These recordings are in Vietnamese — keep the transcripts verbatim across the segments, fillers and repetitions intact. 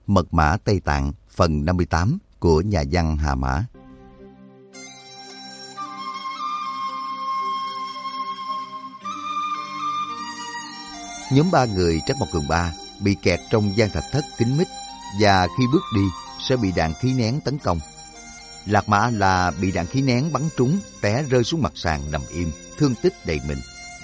Mật mã Tây Tạng phần năm mươi tám của nhà văn Hà Mã. Nhóm ba người Trắc Mộc Cường Ba bị kẹt trong gian thạch thất kín mít và khi bước đi sẽ bị đạn khí nén tấn công. Lạc Mã là bị đạn khí nén bắn trúng, té rơi xuống mặt sàn nằm im, thương tích đầy mình.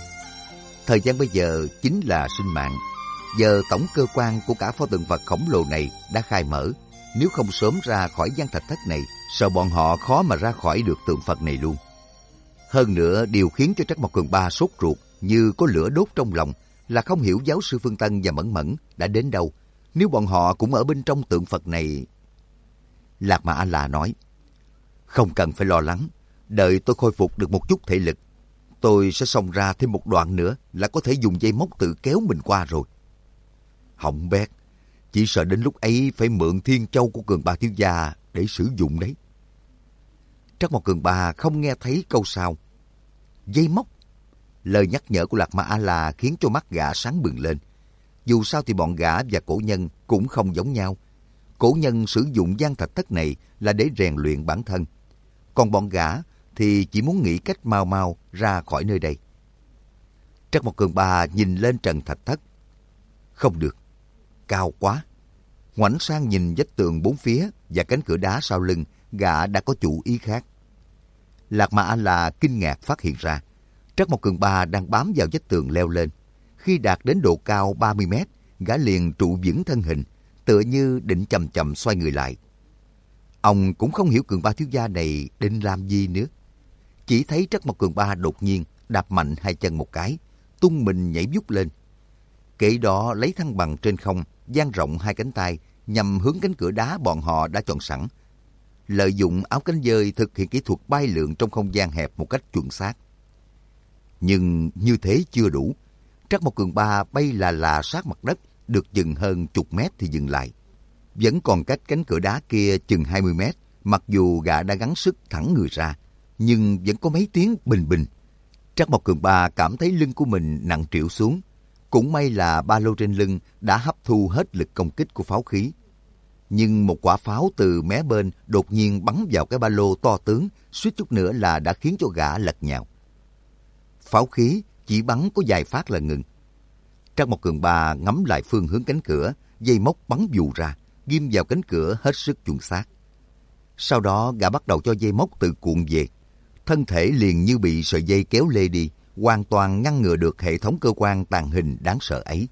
Thời gian bây giờ chính là sinh mạng. Giờ tổng cơ quan của cả pho tượng Phật khổng lồ này đã khai mở. Nếu không sớm ra khỏi gian thạch thất này, sợ bọn họ khó mà ra khỏi được tượng Phật này luôn. Hơn nữa, điều khiến cho Trắc Mộc Cường Ba sốt ruột như có lửa đốt trong lòng là không hiểu giáo sư Phương Tân và Mẫn Mẫn đã đến đâu. Nếu bọn họ cũng ở bên trong tượng Phật này... Lạc Mã A-la nói, không cần phải lo lắng, đợi tôi khôi phục được một chút thể lực. Tôi sẽ xông ra thêm một đoạn nữa là có thể dùng dây móc tự kéo mình qua rồi. Hỏng bét, chỉ sợ đến lúc ấy phải mượn Thiên Châu của Cường Ba thiếu gia để sử dụng đấy. Trắc Mộc Cường Ba không nghe thấy câu sau. Dây móc. Lời nhắc nhở của Lạc Mã A-la khiến cho mắt gã sáng bừng lên. Dù sao thì bọn gã và cổ nhân cũng không giống nhau. Cổ nhân sử dụng gian thạch thất này là để rèn luyện bản thân. Còn bọn gã thì chỉ muốn nghĩ cách mau mau ra khỏi nơi đây. Trắc Mộc Cường Ba nhìn lên trần thạch thất. Không được, cao quá. Ngoảnh sang nhìn vách tường bốn phía và cánh cửa đá sau lưng, gã đã có chủ ý khác. Lạc Mã A-la kinh ngạc phát hiện ra, Trắc Mộc Cường Ba đang bám vào vách tường leo lên. Khi đạt đến độ cao ba mươi mét, gã liền trụ vững thân hình, tựa như định chậm chậm xoay người lại. Ông cũng không hiểu Cường Ba thiếu gia này định làm gì nữa. Chỉ thấy Trắc Mộc Cường Ba đột nhiên đạp mạnh hai chân một cái, tung mình nhảy vút lên. Kể đó lấy thăng bằng trên không, dang rộng hai cánh tay nhằm hướng cánh cửa đá bọn họ đã chọn sẵn. Lợi dụng áo cánh dơi thực hiện kỹ thuật bay lượn trong không gian hẹp một cách chuẩn xác. Nhưng như thế chưa đủ. Trắc Mộc Cường Ba bay là là sát mặt đất, được dừng hơn chục mét thì dừng lại. Vẫn còn cách cánh cửa đá kia chừng hai mươi mét, mặc dù gã đã gắng sức thẳng người ra, nhưng vẫn có mấy tiếng bình bình. Trắc Mộc Cường Ba cảm thấy lưng của mình nặng trĩu xuống. Cũng may là ba lô trên lưng đã hấp thu hết lực công kích của pháo khí. Nhưng một quả pháo từ mé bên đột nhiên bắn vào cái ba lô to tướng, suýt chút nữa là đã khiến cho gã lật nhào. Pháo khí chỉ bắn có vài phát là ngừng. Trắc Mộc Cường Ba ngắm lại phương hướng cánh cửa, dây móc bắn vù ra, ghim vào cánh cửa hết sức chuẩn xác. Sau đó gã bắt đầu cho dây móc tự cuộn về. Thân thể liền như bị sợi dây kéo lê đi, hoàn toàn ngăn ngừa được hệ thống cơ quan tàng hình đáng sợ ấy.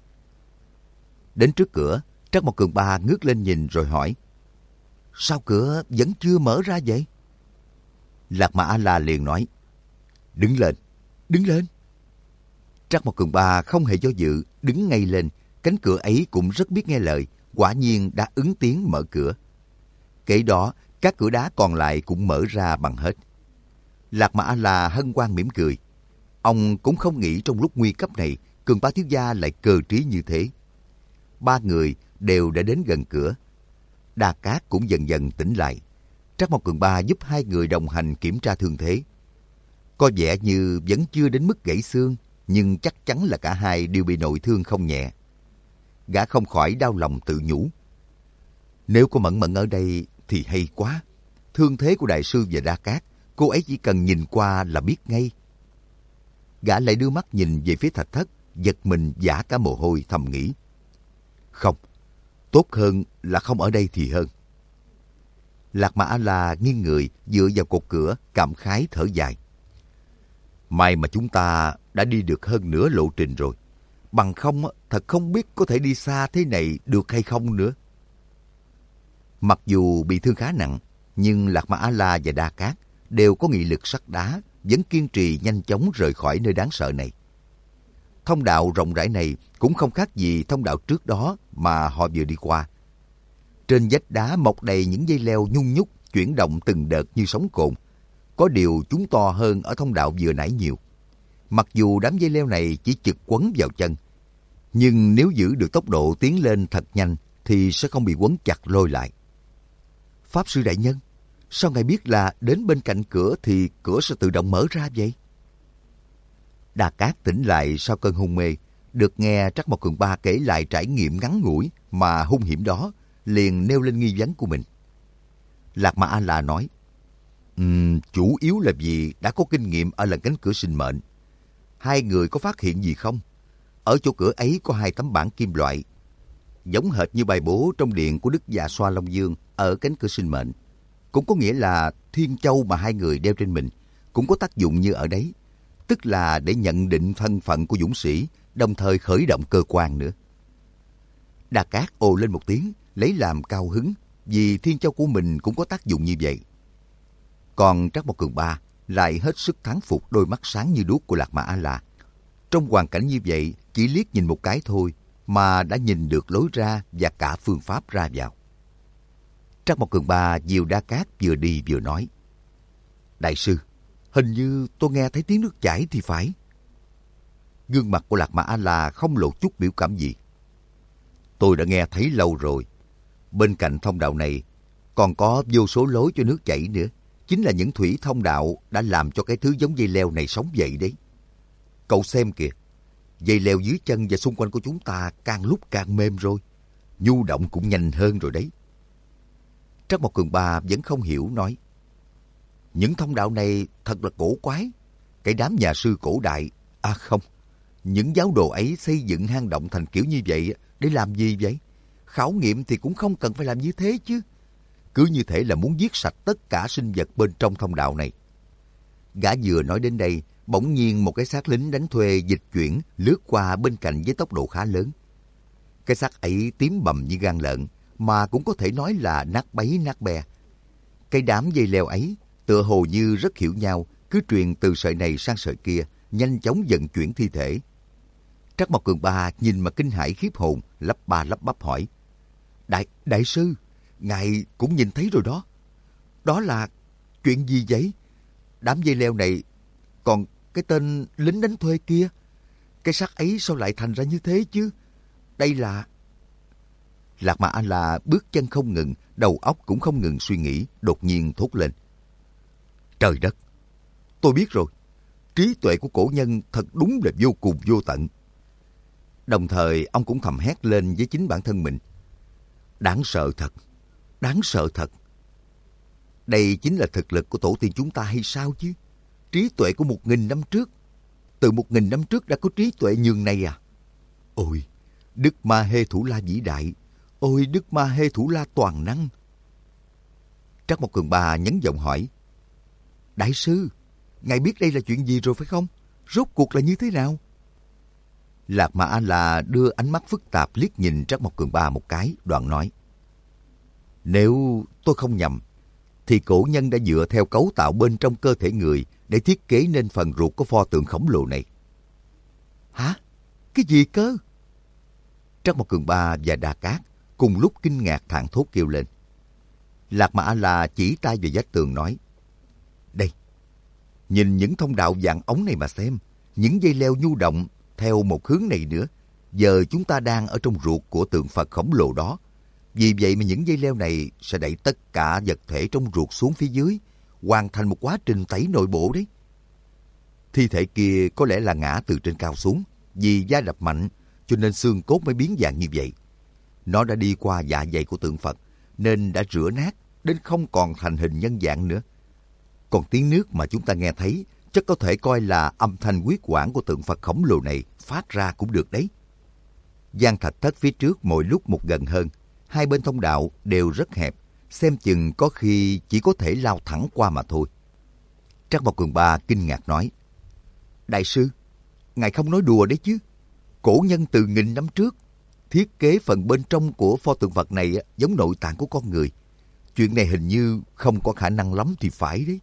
Đến trước cửa, Trắc Mộc Cường Ba ngước lên nhìn rồi hỏi, sao cửa vẫn chưa mở ra vậy? Lạc Mã A-la liền nói, đứng lên, đứng lên. Trắc Mộc Cường Ba không hề do dự, đứng ngay lên. Cánh cửa ấy cũng rất biết nghe lời, quả nhiên đã ứng tiếng mở cửa. Kể đó, các cửa đá còn lại cũng mở ra bằng hết. Lạc Mã A-la hân hoan mỉm cười. Ông cũng không nghĩ trong lúc nguy cấp này, Cường Ba thiếu gia lại cơ trí như thế. Ba người đều đã đến gần cửa. Đa Cát cũng dần dần tỉnh lại. Trắc Mộc Cường Ba giúp hai người đồng hành kiểm tra thương thế. Có vẻ như vẫn chưa đến mức gãy xương, nhưng chắc chắn là cả hai đều bị nội thương không nhẹ. Gã không khỏi đau lòng tự nhủ. Nếu có Mẫn Mẫn ở đây thì hay quá. Thương thế của đại sư và Đa Cát, cô ấy chỉ cần nhìn qua là biết ngay. Gã lại đưa mắt nhìn về phía thạch thất, giật mình vã cả mồ hôi thầm nghĩ. Không, tốt hơn là không ở đây thì hơn. Lạc Mã A-la nghiêng người dựa vào cột cửa, cảm khái thở dài. May mà chúng ta đã đi được hơn nửa lộ trình rồi. Bằng không, thật không biết có thể đi xa thế này được hay không nữa. Mặc dù bị thương khá nặng, nhưng Lạc Mã A-la và Đa Cát đều có nghị lực sắt đá, vẫn kiên trì nhanh chóng rời khỏi nơi đáng sợ này. Thông đạo rộng rãi này cũng không khác gì thông đạo trước đó mà họ vừa đi qua. Trên vách đá mọc đầy những dây leo nhung nhúc, chuyển động từng đợt như sóng cồn. Có điều chúng to hơn ở thông đạo vừa nãy nhiều. Mặc dù đám dây leo này chỉ chực quấn vào chân, nhưng nếu giữ được tốc độ tiến lên thật nhanh thì sẽ không bị quấn chặt lôi lại. Pháp sư đại nhân, sao ngài biết là đến bên cạnh cửa thì cửa sẽ tự động mở ra vậy? Đa Cát tỉnh lại sau cơn hôn mê, được nghe Trắc Mộc Cường Ba kể lại trải nghiệm ngắn ngủi mà hung hiểm đó, liền nêu lên nghi vấn của mình. Lạc Ma A-la nói, um, chủ yếu là vì đã có kinh nghiệm ở lần cánh cửa sinh mệnh. Hai người có phát hiện gì không? Ở chỗ cửa ấy có hai tấm bảng kim loại, giống hệt như bài bố trong điện của Đức Già Xoa Long Dương ở cánh cửa sinh mệnh. Cũng có nghĩa là thiên châu mà hai người đeo trên mình cũng có tác dụng như ở đấy, tức là để nhận định thân phận của dũng sĩ, đồng thời khởi động cơ quan nữa. Đa Cát ồ lên một tiếng, lấy làm cao hứng, vì thiên châu của mình cũng có tác dụng như vậy. Còn Trác Mộc Cường Ba lại hết sức thán phục đôi mắt sáng như đuốc của Lạc Ma A-la. Trong hoàn cảnh như vậy, chỉ liếc nhìn một cái thôi mà đã nhìn được lối ra và cả phương pháp ra vào. Trác Mộc Cường Ba dìu Đa Cát vừa đi vừa nói, đại sư, hình như tôi nghe thấy tiếng nước chảy thì phải. Gương mặt của Lạc Ma A-la không lộ chút biểu cảm gì. Tôi đã nghe thấy lâu rồi. Bên cạnh thông đạo này còn có vô số lối cho nước chảy nữa. Chính là những thủy thông đạo đã làm cho cái thứ giống dây leo này sống dậy đấy. Cậu xem kìa, dây leo dưới chân và xung quanh của chúng ta càng lúc càng mềm rồi. Nhu động cũng nhanh hơn rồi đấy. Trác Mộc Cường Ba vẫn không hiểu, nói, những thông đạo này thật là cổ quái. Cái đám nhà sư cổ đại, à không, những giáo đồ ấy xây dựng hang động thành kiểu như vậy để làm gì vậy? Khảo nghiệm thì cũng không cần phải làm như thế chứ. Cứ như thể là muốn giết sạch tất cả sinh vật bên trong thông đạo này. Gã vừa nói đến đây, bỗng nhiên một cái xác lính đánh thuê dịch chuyển lướt qua bên cạnh với tốc độ khá lớn. Cái xác ấy tím bầm như gan lợn, mà cũng có thể nói là nát bấy nát bè. Cái đám dây leo ấy tựa hồ như rất hiểu nhau, cứ truyền từ sợi này sang sợi kia, nhanh chóng vận chuyển thi thể. Trác Mộc Cường Ba nhìn mà kinh hãi khiếp hồn, lắp ba lắp bắp hỏi, Đại, đại sư, ngài cũng nhìn thấy rồi đó. Đó là chuyện gì vậy? Đám dây leo này, còn cái tên lính đánh thuê kia, cái xác ấy sao lại thành ra như thế chứ? Đây là... Lạc Ma A-la bước chân không ngừng, đầu óc cũng không ngừng suy nghĩ, đột nhiên thốt lên. Trời đất! Tôi biết rồi. Trí tuệ của cổ nhân thật đúng là vô cùng vô tận. Đồng thời ông cũng thầm hét lên với chính bản thân mình. Đáng sợ thật! Đáng sợ thật! Đây chính là thực lực của tổ tiên chúng ta hay sao chứ? Trí tuệ của một nghìn năm trước. Từ một nghìn năm trước đã có trí tuệ nhường này à? Ôi! Đức Ma Hê Thủ La vĩ đại! Ôi Đức Ma Hê Thủ La toàn năng! Trác Mộc Cường Ba nhấn giọng hỏi. Đại sư, ngài biết đây là chuyện gì rồi phải không? Rốt cuộc là như thế nào? Lạc Ma A-la đưa ánh mắt phức tạp liếc nhìn Trác Mộc Cường Ba một cái, đoạn nói. Nếu tôi không nhầm, thì cổ nhân đã dựa theo cấu tạo bên trong cơ thể người để thiết kế nên phần ruột của pho tượng khổng lồ này. Hả? Cái gì cơ? Trác Mộc Cường Ba và Đa Cát cùng lúc kinh ngạc thảng thốt kêu lên. Lạc Ma A-la chỉ tay về vách tường nói. Đây, nhìn những thông đạo vàng ống này mà xem, những dây leo nhu động theo một hướng này nữa. Giờ chúng ta đang ở trong ruột của tượng Phật khổng lồ đó. Vì vậy mà những dây leo này sẽ đẩy tất cả vật thể trong ruột xuống phía dưới, hoàn thành một quá trình tẩy nội bộ đấy. Thi thể kia có lẽ là ngã từ trên cao xuống, vì va đập mạnh cho nên xương cốt mới biến dạng như vậy. Nó đã đi qua dạ dày của tượng Phật nên đã rửa nát đến không còn thành hình nhân dạng nữa. Còn tiếng nước mà chúng ta nghe thấy chắc có thể coi là âm thanh huyết quản của tượng Phật khổng lồ này phát ra cũng được đấy. Gian thạch thất phía trước mỗi lúc một gần hơn. Hai bên thông đạo đều rất hẹp, xem chừng có khi chỉ có thể lao thẳng qua mà thôi. Trác Mộc Cường Ba kinh ngạc nói. Đại sư, ngài không nói đùa đấy chứ. Cổ nhân từ nghìn năm trước thiết kế phần bên trong của pho tượng Phật này giống nội tạng của con người. Chuyện này hình như không có khả năng lắm thì phải đấy.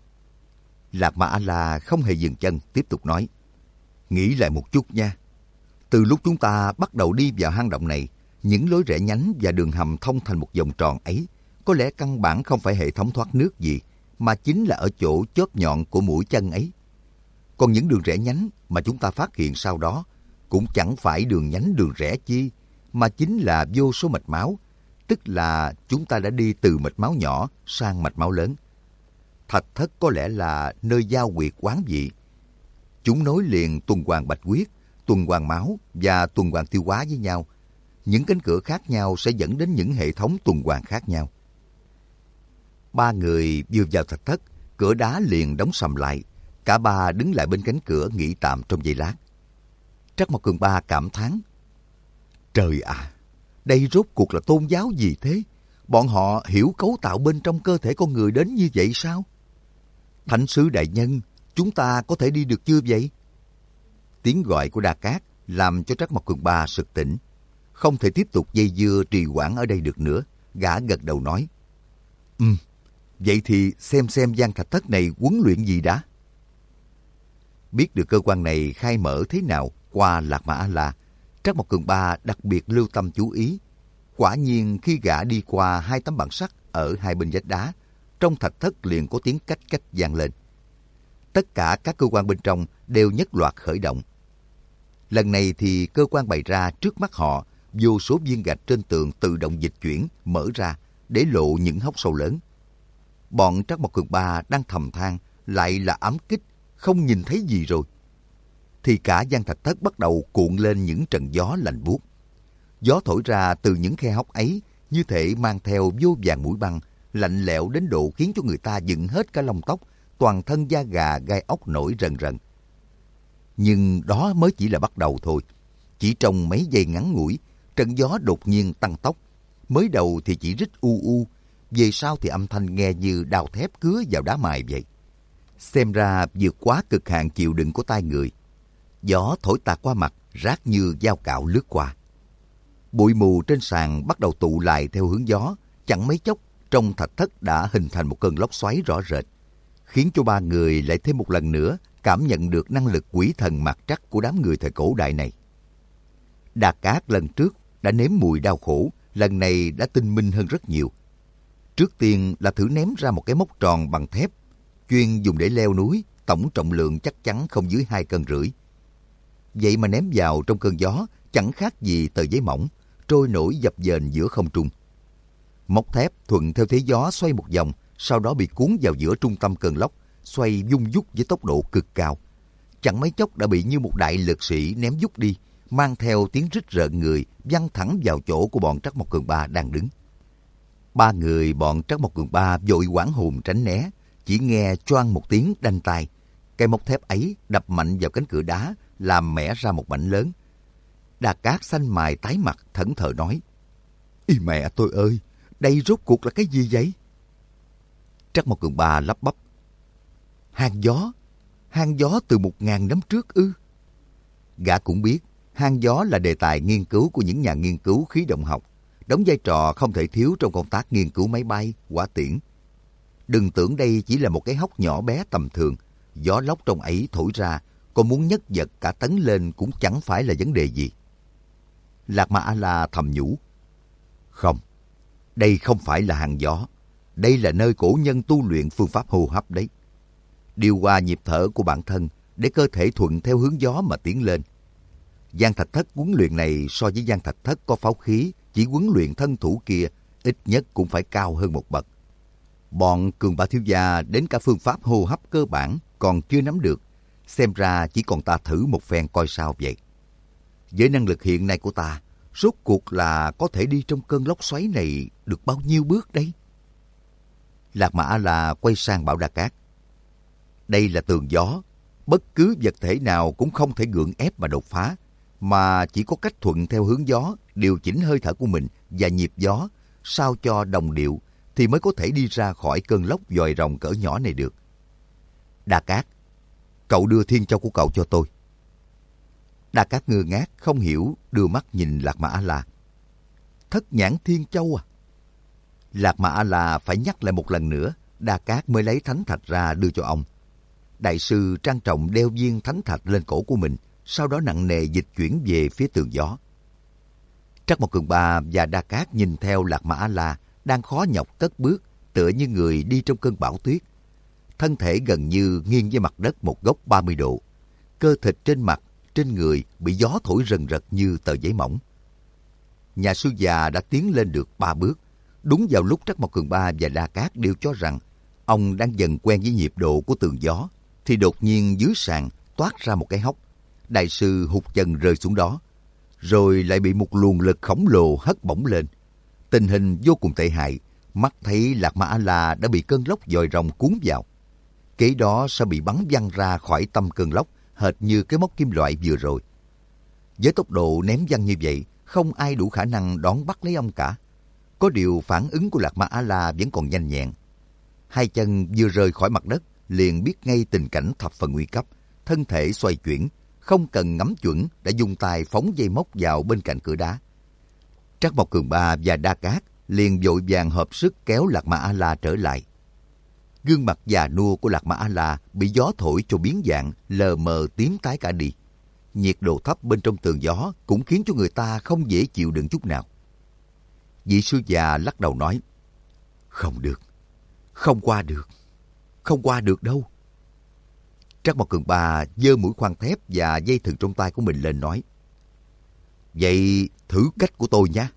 Lạc Ma A-la không hề dừng chân, tiếp tục nói. Nghĩ lại một chút nha. Từ lúc chúng ta bắt đầu đi vào hang động này, những lối rẽ nhánh và đường hầm thông thành một vòng tròn ấy có lẽ căn bản không phải hệ thống thoát nước gì, mà chính là ở chỗ chóp nhọn của mũi chân ấy. Còn những đường rẽ nhánh mà chúng ta phát hiện sau đó cũng chẳng phải đường nhánh đường rẽ chi, mà chính là vô số mạch máu, tức là chúng ta đã đi từ mạch máu nhỏ sang mạch máu lớn. Thạch thất có lẽ là nơi giao huyệt quán vị. Chúng nối liền tuần hoàn bạch huyết, tuần hoàn máu và tuần hoàn tiêu hóa với nhau. những cánh cửa khác nhau sẽ dẫn đến những hệ thống tuần hoàn khác nhau. Ba người vừa vào thạch thất, cửa đá liền đóng sầm lại. Cả ba đứng lại bên cánh cửa nghỉ tạm trong giây lát. Trắc Mộc Cường Ba cảm thán: Trời à, đây rốt cuộc là tôn giáo gì thế? Bọn họ hiểu cấu tạo bên trong cơ thể con người đến như vậy sao? Thánh sứ đại nhân, chúng ta có thể đi được chưa vậy? Tiếng gọi của Đa Cát làm cho Trắc Mộc Cường Ba sực tỉnh. Không thể tiếp tục dây dưa trì hoãn ở đây được nữa. Gã gật đầu nói: Ừ, vậy thì xem xem gian thạch thất này huấn luyện gì đã. Biết được cơ quan này khai mở thế nào qua Lạc Mã A-la, Trắc Mộc Cường Ba đặc biệt lưu tâm chú ý. Quả nhiên khi gã đi qua hai tấm bảng sắt ở hai bên vách đá, trong thạch thất liền có tiếng cách cách vang lên. Tất cả các cơ quan bên trong đều nhất loạt khởi động. Lần này thì cơ quan bày ra trước mắt họ, vô số viên gạch trên tường tự động dịch chuyển, mở ra, để lộ những hốc sâu lớn. Bọn Trắc Mộc Cường Ba đang thầm than, lại là ám kích, không nhìn thấy gì rồi. Thì cả gian thạch thất bắt đầu cuộn lên những trận gió lạnh buốt. Gió thổi ra từ những khe hốc ấy như thể mang theo vô vàn mũi băng, lạnh lẽo đến độ khiến cho người ta dựng hết cả lông tóc, toàn thân da gà gai ốc nổi rần rần. Nhưng đó mới chỉ là bắt đầu thôi. Chỉ trong mấy giây ngắn ngủi, trận gió đột nhiên tăng tốc. Mới đầu thì chỉ rít u u, về sau thì âm thanh nghe như đao thép cứa vào đá mài vậy. Xem ra vượt quá cực hạn chịu đựng của tai người. Gió thổi tạt qua mặt, rát như dao cạo lướt qua. Bụi mù trên sàn bắt đầu tụ lại theo hướng gió, chẳng mấy chốc trong thạch thất đã hình thành một cơn lốc xoáy rõ rệt, khiến cho ba người lại thêm một lần nữa cảm nhận được năng lực quỷ thần mặt trắc của đám người thời cổ đại này. Đa Cát lần trước đã nếm mùi đau khổ, lần này đã tinh minh hơn rất nhiều. Trước tiên là thử ném ra một cái móc tròn bằng thép, chuyên dùng để leo núi, tổng trọng lượng chắc chắn không dưới hai cân rưỡi. Vậy mà ném vào trong cơn gió chẳng khác gì tờ giấy mỏng, trôi nổi dập dềnh giữa không trung. Móc thép thuận theo thế gió xoay một vòng, sau đó bị cuốn vào giữa trung tâm cơn lốc, xoay vung vút với tốc độ cực cao. Chẳng mấy chốc đã bị như một đại lực sĩ ném vút đi, mang theo tiếng rít rợn người, văng thẳng vào chỗ của bọn Trắc Mộc Cường Ba đang đứng. Ba người bọn Trắc Mộc Cường Ba vội hoảng hồn tránh né, chỉ nghe choang một tiếng đanh tai. Cây móc thép ấy đập mạnh vào cánh cửa đá, làm mẻ ra một mảnh lớn. Đa Cát xanh mày tái mặt, thẫn thờ nói: "Ý mẹ tôi ơi, đây rốt cuộc là cái gì vậy?" Trắc Mộc Cường Ba lắp bắp: "Hang gió, hang gió từ một ngàn năm trước ư?" Gã cũng biết hang gió là đề tài nghiên cứu của những nhà nghiên cứu khí động học, đóng vai trò không thể thiếu trong công tác nghiên cứu máy bay, hỏa tiễn. Đừng tưởng đây chỉ là một cái hốc nhỏ bé tầm thường, gió lốc trong ấy thổi ra, còn muốn nhấc giật cả tấn lên cũng chẳng phải là vấn đề gì. Lạc Mã A-la thầm nhủ: "Không, đây không phải là hang gió, đây là nơi cổ nhân tu luyện phương pháp hô hấp đấy. Điều hòa nhịp thở của bản thân để cơ thể thuận theo hướng gió mà tiến lên. Gian thạch thất huấn luyện này so với gian thạch thất có pháo khí, chỉ huấn luyện thân thủ kia, ít nhất cũng phải cao hơn một bậc. Bọn Cường Ba thiếu gia đến cả phương pháp hô hấp cơ bản còn chưa nắm được, xem ra chỉ còn ta thử một phen coi sao vậy. Với năng lực hiện nay của ta, rốt cuộc là có thể đi trong cơn lốc xoáy này được bao nhiêu bước đây?" Lạc Mã A-la quay sang bảo Đa Cát: "Đây là tường gió, bất cứ vật thể nào cũng không thể gượng ép mà đột phá, mà chỉ có cách thuận theo hướng gió, điều chỉnh hơi thở của mình và nhịp gió, sao cho đồng điệu thì mới có thể đi ra khỏi cơn lốc vòi rồng cỡ nhỏ này được. Đa Cát, cậu đưa Thiên Châu của cậu cho tôi." Đa Cát ngơ ngác không hiểu, đưa mắt nhìn Lạc Mã A-la. "Thất nhãn Thiên Châu à?" Lạc Mã A-la phải nhắc lại một lần nữa, Đa Cát mới lấy thánh thạch ra đưa cho ông. Đại sư trang trọng đeo viên thánh thạch lên cổ của mình, sau đó nặng nề dịch chuyển về phía tường gió. Trắc Mộc Cường Ba và Đa Cát nhìn theo Lạc Mã A-la đang khó nhọc cất bước, tựa như người đi trong cơn bão tuyết. Thân thể gần như nghiêng với mặt đất một góc ba mươi độ. Cơ thịt trên mặt, trên người bị gió thổi rần rật như tờ giấy mỏng. Nhà sư già đã tiến lên được ba bước. Đúng vào lúc Trắc Mộc Cường Ba và Đa Cát đều cho rằng ông đang dần quen với nhịp độ của tường gió, thì đột nhiên dưới sàn toát ra một cái hốc. Đại sư hụt chân rơi xuống đó. rồi lại bị một luồng lực khổng lồ hất bổng lên. Tình hình vô cùng tệ hại, mắt thấy Lạc Ma A-la đã bị cơn lốc vòi rồng cuốn vào. Kế đó sẽ bị bắn văng ra khỏi tâm cơn lốc, hệt như cái móc kim loại vừa rồi. Với tốc độ ném văng như vậy, không ai đủ khả năng đón bắt lấy ông cả. Có điều phản ứng của Lạc Ma A-la vẫn còn nhanh nhẹn. Hai chân vừa rời khỏi mặt đất, liền biết ngay tình cảnh thập phần nguy cấp, thân thể xoay chuyển, không cần ngắm chuẩn đã dùng tay phóng dây móc vào bên cạnh cửa đá. Trắc Mộc Cường Ba và Đa Cát liền vội vàng hợp sức kéo Lạc Ma A-la trở lại. Gương mặt già nua của Lạc Ma A-la bị gió thổi cho biến dạng, lờ mờ tím tái cả đi. Nhiệt độ thấp bên trong tường gió cũng khiến cho người ta không dễ chịu đựng chút nào. Vị sư già lắc đầu nói, không được, không qua được, không qua được đâu. Trắc Mộc Cường Ba giơ mũi khoan thép và dây thừng trong tay của mình lên nói, vậy thử cách của tôi nhé.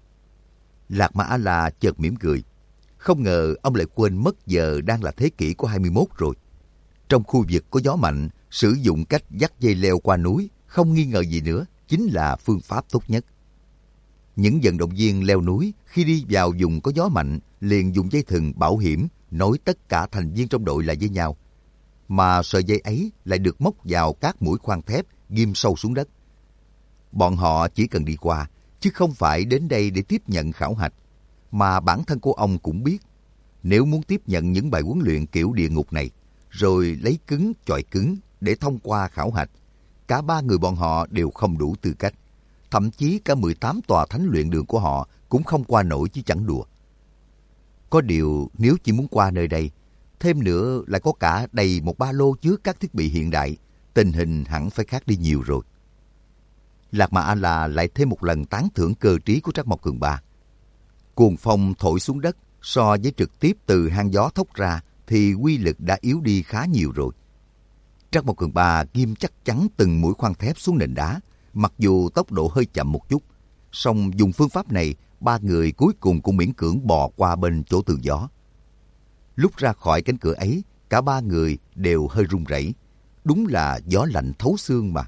Lạc Ma A-la chợt mỉm cười. Không ngờ ông lại quên mất giờ đang là thế kỷ của hai mươi mốt rồi. Trong khu vực có gió mạnh, sử dụng cách dắt dây leo qua núi, không nghi ngờ gì nữa, chính là phương pháp tốt nhất. Những vận động viên leo núi khi đi vào vùng có gió mạnh, liền dùng dây thừng bảo hiểm nối tất cả thành viên trong đội lại với nhau. Mà sợi dây ấy lại được móc vào các mũi khoan thép ghim sâu xuống đất. Bọn họ chỉ cần đi qua, chứ không phải đến đây để tiếp nhận khảo hạch. Mà bản thân của ông cũng biết, nếu muốn tiếp nhận những bài huấn luyện kiểu địa ngục này, rồi lấy cứng chọi cứng để thông qua khảo hạch, cả ba người bọn họ đều không đủ tư cách. Thậm chí cả mười tám tòa thánh luyện đường của họ cũng không qua nổi chứ chẳng đùa. Có điều nếu chỉ muốn qua nơi đây, thêm nữa lại có cả đầy một ba lô chứa các thiết bị hiện đại, tình hình hẳn phải khác đi nhiều rồi. Lạc Ma A-la lại thêm một lần tán thưởng cơ trí của Trắc Mộc Cường Ba. Cuồng phong thổi xuống đất so với trực tiếp từ hang gió thốc ra thì uy lực đã yếu đi khá nhiều rồi. Trắc Mộc Cường Ba ghim chắc chắn từng mũi khoan thép xuống nền đá, mặc dù tốc độ hơi chậm một chút, song dùng phương pháp này, ba người cuối cùng cũng miễn cưỡng bò qua bên chỗ tường gió. Lúc ra khỏi cánh cửa ấy, cả ba người đều hơi run rẩy. Đúng là gió lạnh thấu xương mà.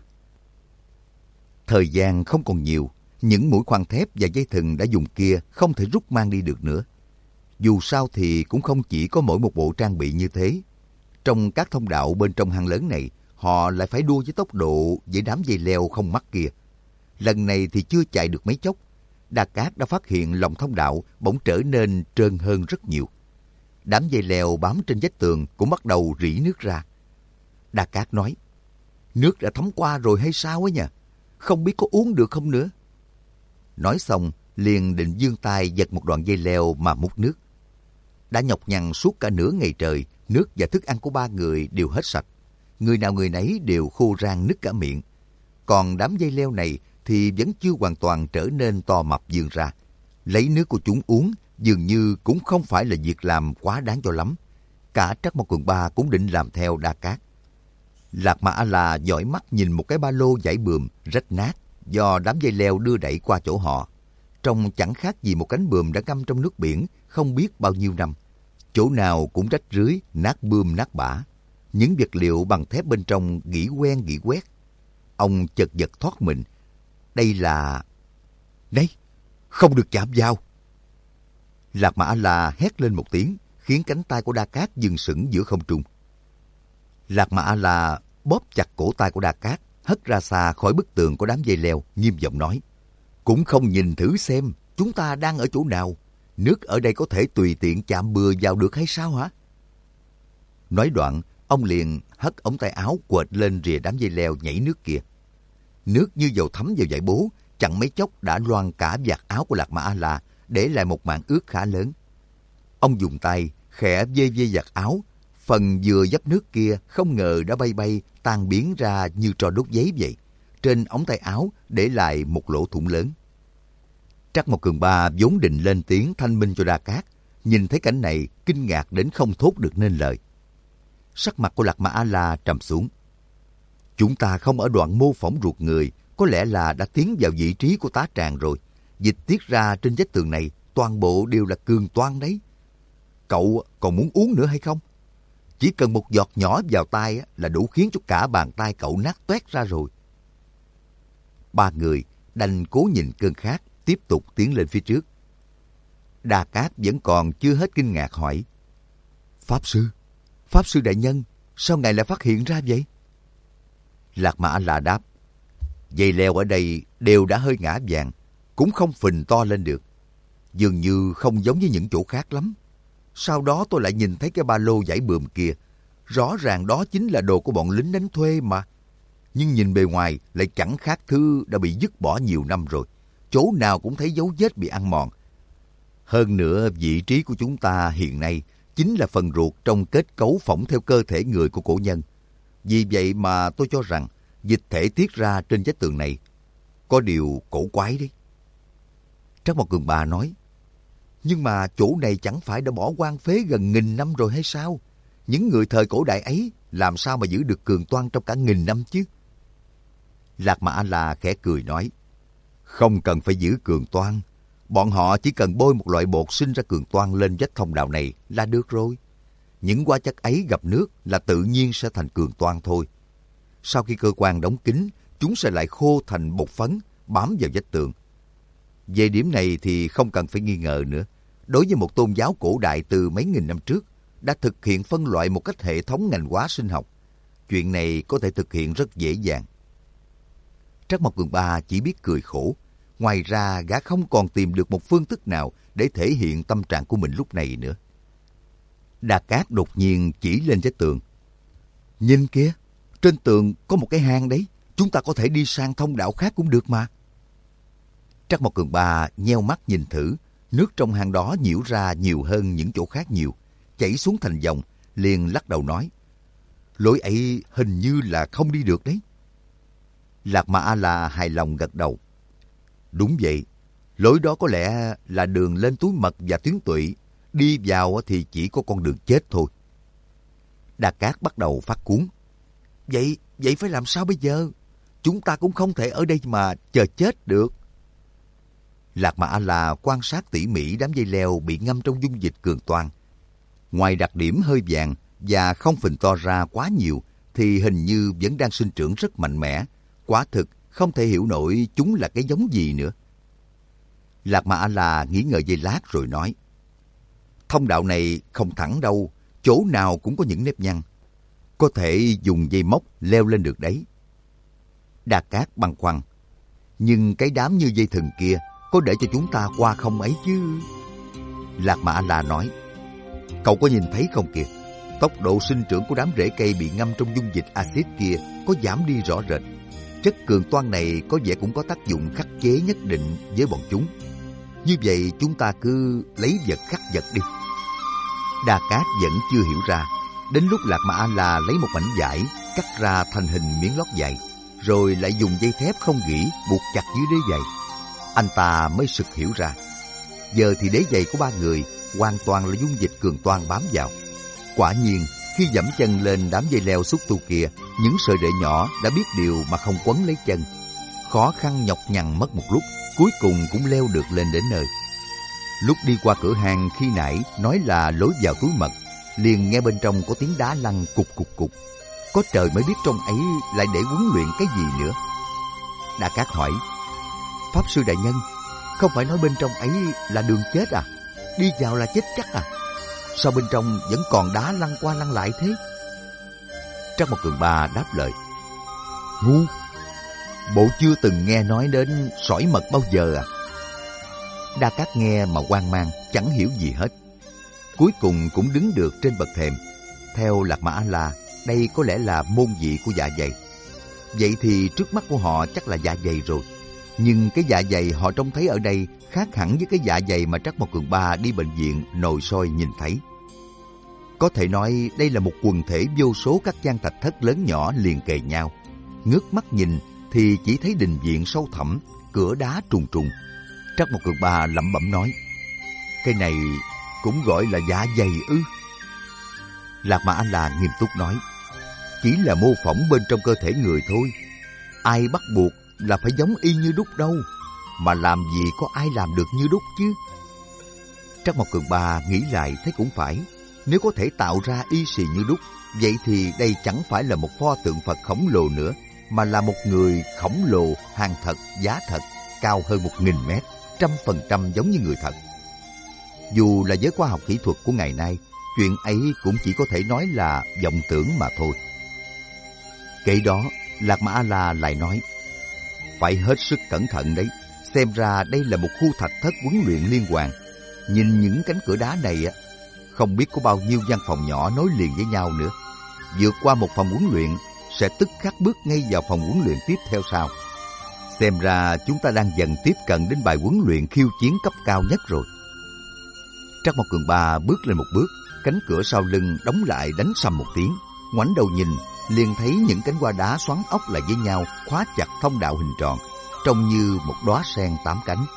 Thời gian không còn nhiều, những mũi khoan thép và dây thừng đã dùng kia không thể rút mang đi được nữa. Dù sao thì cũng không chỉ có mỗi một bộ trang bị như thế. Trong các thông đạo bên trong hang lớn này, họ lại phải đua với tốc độ với đám dây leo không mắt kia. Lần này thì chưa chạy được mấy chốc, Đa Cát đã phát hiện lòng thông đạo bỗng trở nên trơn hơn rất nhiều. Đám dây leo bám trên vách tường cũng bắt đầu rỉ nước ra. Đa Cát nói, nước đã thấm qua rồi hay sao ấy nhỉ? Không biết có uống được không nữa. Nói xong, liền định giương tay giật một đoạn dây leo mà múc nước. Đã nhọc nhằn suốt cả nửa ngày trời, nước và thức ăn của ba người đều hết sạch. Người nào người nấy đều khô rang nứt cả miệng. Còn đám dây leo này thì vẫn chưa hoàn toàn trở nên to mập vươn ra. Lấy nước của chúng uống dường như cũng không phải là việc làm quá đáng cho lắm. Cả Trắc Mộc Cường Ba cũng định làm theo Đa Cát. Lạc Ma A-la dõi mắt nhìn một cái ba lô vải bườm rách nát do đám dây leo đưa đẩy qua chỗ họ. Trông chẳng khác gì một cánh bườm đã ngâm trong nước biển không biết bao nhiêu năm. Chỗ nào cũng rách rưới, nát bươm nát bã. Những vật liệu bằng thép bên trong gỉ quen gỉ quét. Ông chợt giật thoát mình. Đây là... Đấy, không được chạm vào. Lạc Ma A-la hét lên một tiếng, khiến cánh tay của Đa Cát dừng sững giữa không trung. Lạc Ma A-la bóp chặt cổ tay của Đa Cát, hất ra xa khỏi bức tường của đám dây leo, nghiêm giọng nói, cũng không nhìn thử xem chúng ta đang ở chỗ nào. Nước ở đây có thể tùy tiện chạm bừa vào được hay sao hả? Nói đoạn, ông liền hất ống tay áo quệt lên rìa đám dây leo nhảy nước kia. Nước như dầu thấm vào vải bố, chẳng mấy chốc đã loang cả vạt áo của Lạc Ma A-la, để lại một mảng ướt khá lớn. Ông dùng tay khẽ vê vê vạt áo, phần vừa dấp nước kia không ngờ đã bay bay tan biến ra như tro đốt giấy vậy. Trên ống tay áo để lại một lỗ thủng lớn. Trắc Mộc Cường Ba vốn định lên tiếng thanh minh cho Đa Cát, nhìn thấy cảnh này kinh ngạc đến không thốt được nên lời. Sắc mặt của Lạc Ma A-la trầm xuống. Chúng ta không ở đoạn mô phỏng ruột người, có lẽ là đã tiến vào vị trí của tá tràng rồi. Dịch tiết ra trên vách tường này toàn bộ đều là cường toan đấy. Cậu còn muốn uống nữa hay không? Chỉ cần một giọt nhỏ vào tay là đủ khiến cho cả bàn tay cậu nát toét ra rồi. Ba người đành cố nhìn cơn khát, tiếp tục tiến lên phía trước. Đa Cát vẫn còn chưa hết kinh ngạc hỏi: Pháp Sư, Pháp Sư đại nhân, sao ngài lại phát hiện ra vậy? Lạc Mà A-la đáp: dây leo ở đây đều đã hơi ngã vàng, cũng không phình to lên được. Dường như không giống với những chỗ khác lắm. Sau đó tôi lại nhìn thấy cái ba lô vải bườm kia. Rõ ràng đó chính là đồ của bọn lính đánh thuê mà. Nhưng nhìn bề ngoài lại chẳng khác thứ đã bị dứt bỏ nhiều năm rồi. Chỗ nào cũng thấy dấu vết bị ăn mòn. Hơn nữa, vị trí của chúng ta hiện nay chính là phần ruột trong kết cấu phỏng theo cơ thể người của cổ nhân. Vì vậy mà tôi cho rằng dịch thể tiết ra trên vách tường này có điều cổ quái đấy. Trác Mộc Cường Ba nói: nhưng mà chỗ này chẳng phải đã bỏ hoang phế gần nghìn năm rồi hay sao? Những người thời cổ đại ấy làm sao mà giữ được cường toan trong cả nghìn năm chứ? Lạc Mà A-la khẽ cười nói: không cần phải giữ cường toan. Bọn họ chỉ cần bôi một loại bột sinh ra cường toan lên vách thông đạo này là được rồi. Những hóa chất ấy gặp nước là tự nhiên sẽ thành cường toan thôi. Sau khi cơ quan đóng kín, chúng sẽ lại khô thành bột phấn, bám vào vách tường. Về điểm này thì không cần phải nghi ngờ nữa. Đối với một tôn giáo cổ đại từ mấy nghìn năm trước, đã thực hiện phân loại một cách hệ thống ngành hóa sinh học. Chuyện này có thể thực hiện rất dễ dàng. Trác Mộc Cường Ba chỉ biết cười khổ. Ngoài ra, gã không còn tìm được một phương thức nào để thể hiện tâm trạng của mình lúc này nữa. Đa Cát đột nhiên chỉ lên vách tường: nhìn kìa, trên tường có một cái hang đấy. Chúng ta có thể đi sang thông đạo khác cũng được mà. Trác Mộc Cường Ba nheo mắt nhìn thử. Nước trong hang đó nhiễu ra nhiều hơn những chỗ khác nhiều, chảy xuống thành dòng, liền lắc đầu nói: lối ấy hình như là không đi được đấy. Lạc Mà A-la hài lòng gật đầu: đúng vậy, lối đó có lẽ là đường lên túi mật và tuyến tụy. Đi vào thì chỉ có con đường chết thôi. Đa Cát bắt đầu phát cuống: Vậy, vậy phải làm sao bây giờ? Chúng ta cũng không thể ở đây mà chờ chết được. Lạc Mà A-la quan sát tỉ mỉ đám dây leo bị ngâm trong dung dịch cường toan. Ngoài đặc điểm hơi vàng và không phình to ra quá nhiều, thì hình như vẫn đang sinh trưởng rất mạnh mẽ. Quả thực không thể hiểu nổi chúng là cái giống gì nữa. Lạc Mà A-la nghĩ ngợi giây lát rồi nói: thông đạo này không thẳng đâu, chỗ nào cũng có những nếp nhăn. Có thể dùng dây móc leo lên được đấy. Đa Cát băn khoăn: nhưng cái đám như dây thừng kia có để cho chúng ta qua không ấy chứ? Lạc Mà A-la nói: cậu có nhìn thấy không kìa, tốc độ sinh trưởng của đám rễ cây bị ngâm trong dung dịch axit kia có giảm đi rõ rệt. Chất cường toan này có vẻ cũng có tác dụng khắc chế nhất định với bọn chúng. Như vậy chúng ta cứ lấy vật khắc vật đi. Đa Cát vẫn chưa hiểu ra. Đến lúc Lạc Mà A-la lấy một mảnh vải cắt ra thành hình miếng lót giày, rồi lại dùng dây thép không gỉ buộc chặt dưới đế giày, anh ta mới sực hiểu ra. Giờ thì đế giày của ba người hoàn toàn là dung dịch cường toan bám vào. Quả nhiên, khi dẫm chân lên đám dây leo xúc tu kia, những sợi rễ nhỏ đã biết điều mà không quấn lấy chân. Khó khăn nhọc nhằn mất một lúc, cuối cùng cũng leo được lên đến nơi. Lúc đi qua cửa hàng khi nãy nói là lối vào túi mật, liền nghe bên trong có tiếng đá lăn cục cục cục. Có trời mới biết trong ấy lại để huấn luyện cái gì nữa. Đa Cát hỏi: Pháp Sư đại nhân, không phải nói bên trong ấy là đường chết à? Đi vào là chết chắc à? Sao bên trong vẫn còn đá lăn qua lăn lại thế? Trác Mộc Cường Ba đáp lời: Ngu, bộ chưa từng nghe nói đến sỏi mật bao giờ à? Đa Cát nghe mà hoang mang, chẳng hiểu gì hết. Cuối cùng cũng đứng được trên bậc thềm. Theo Lạc Mà A-la, đây có lẽ là môn vị của dạ dày. Vậy thì trước mắt của họ chắc là dạ dày rồi. Nhưng cái dạ dày họ trông thấy ở đây khác hẳn với cái dạ dày mà Trác Mộc Cường Ba đi bệnh viện nội soi nhìn thấy. Có thể nói đây là một quần thể vô số các gian thạch thất lớn nhỏ liền kề nhau. Ngước mắt nhìn thì chỉ thấy đình viện sâu thẳm, cửa đá trùng trùng. Trác Mộc Cường Ba lẩm bẩm nói: Cái này cũng gọi là dạ dày ư? Lạc Mà A-la nghiêm túc nói: Chỉ là mô phỏng bên trong cơ thể người thôi. Ai bắt buộc là phải giống y như đúc đâu, mà làm gì có ai làm được như đúc chứ? Trác Mộc Cường Ba nghĩ lại thấy cũng phải. Nếu có thể tạo ra y xì như đúc, vậy thì đây chẳng phải là một pho tượng Phật khổng lồ nữa, mà là một người khổng lồ, hàng thật, giá thật. cao hơn một nghìn mét, trăm phần trăm giống như người thật. Dù là với khoa học kỹ thuật của ngày nay, chuyện ấy cũng chỉ có thể nói là vọng tưởng mà thôi. Kể đó, Lạc Ma A-la lại nói, phải hết sức cẩn thận đấy, xem ra đây là một khu thạch thất huấn luyện liên hoàn. Nhìn những cánh cửa đá này, không biết có bao nhiêu gian phòng nhỏ nối liền với nhau nữa. Vượt qua một phòng huấn luyện, sẽ tức khắc bước ngay vào phòng huấn luyện tiếp theo sau. Xem ra chúng ta đang dần tiếp cận đến bài huấn luyện khiêu chiến cấp cao nhất rồi. Trắc Mộc Cường Ba bước lên một bước, cánh cửa sau lưng đóng lại đánh sầm một tiếng. Ngoảnh đầu nhìn, liền thấy những cánh hoa đá xoắn ốc lại với nhau, khóa chặt thông đạo hình tròn, trông như một đóa sen tám cánh.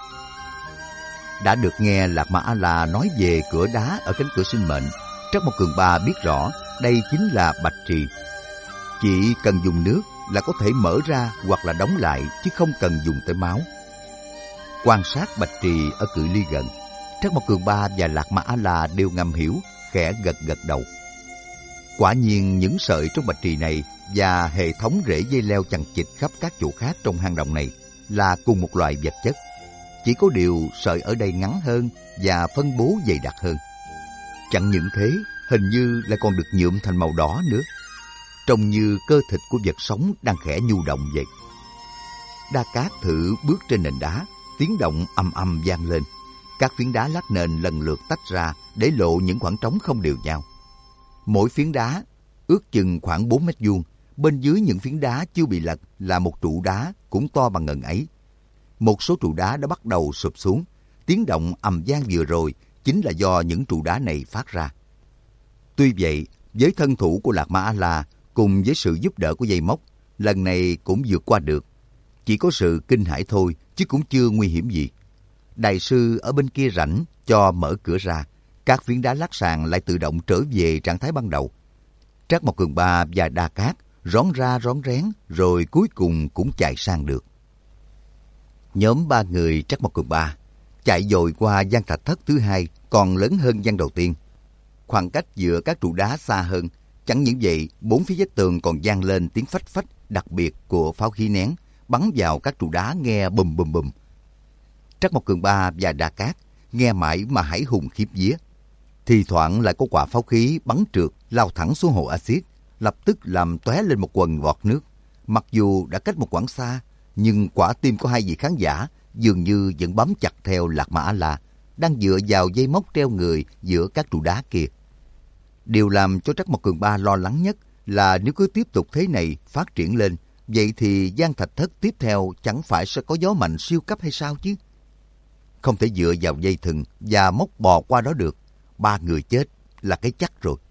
Đã được nghe Lạc Ma A-la nói về cửa đá ở cánh cửa sinh mệnh, Trắc Mộc Cường Ba biết rõ đây chính là bạch trì. Chỉ cần dùng nước là có thể mở ra hoặc là đóng lại, chứ không cần dùng tới máu. Quan sát bạch trì ở cự ly gần, Trắc Mộc Cường Ba và Lạc Ma A-la đều ngầm hiểu, khẽ gật gật đầu. Quả nhiên những sợi trong bạch trì này và hệ thống rễ dây leo chằng chịt khắp các chỗ khác trong hang động này là cùng một loại vật chất. Chỉ có điều sợi ở đây ngắn hơn và phân bố dày đặc hơn. Chẳng những thế, hình như lại còn được nhuộm thành màu đỏ nữa, trông như cơ thịt của vật sống đang khẽ nhu động vậy. Đa Cát thử bước trên nền đá, tiếng động ầm ầm vang lên. Các phiến đá lát nền lần lượt tách ra để lộ những khoảng trống không đều nhau. Mỗi phiến đá ước chừng khoảng bốn mét vuông, bên dưới những phiến đá chưa bị lật là một trụ đá cũng to bằng ngần ấy. Một số trụ đá đã bắt đầu sụp xuống. Tiếng động ầm vang vừa rồi chính là do những trụ đá này phát ra. Tuy vậy, với thân thủ của Lạc Ma A-la cùng với sự giúp đỡ của dây móc, lần này cũng vượt qua được. Chỉ có sự kinh hãi thôi, chứ cũng chưa nguy hiểm gì. Đại sư ở bên kia rãnh cho mở cửa ra, các phiến đá lát sàn lại tự động trở về trạng thái ban đầu. Trắc Mộc Cường Ba và Đa Cát rón ra rón rén, rồi cuối cùng cũng chạy sang được. Nhóm ba người Trắc Mộc Cường Ba chạy dội qua gian thạch thất thứ hai, còn lớn hơn gian đầu tiên. Khoảng cách giữa các trụ đá xa hơn, chẳng những vậy, bốn phía vách tường còn vang lên tiếng phách phách đặc biệt của pháo khí nén bắn vào các trụ đá nghe bùm bùm bùm. Trắc Mộc Cường Ba và Đa Cát nghe mãi mà hãi hùng khiếp vía. Thì thoảng lại có quả pháo khí bắn trượt lao thẳng xuống hồ axit, lập tức làm tóe lên một quần vọt nước. Mặc dù đã cách một quãng xa, nhưng quả tim của hai vị khán giả dường như vẫn bám chặt theo Lạc Ma A-la, đang dựa vào dây móc treo người giữa các trụ đá kia. Điều làm cho Trắc Mộc Cường Ba lo lắng nhất là nếu cứ tiếp tục thế này phát triển lên, vậy thì gian thạch thất tiếp theo chẳng phải sẽ có gió mạnh siêu cấp hay sao chứ? Không thể dựa vào dây thừng và móc bò qua đó được. Ba người chết là cái chắc rồi.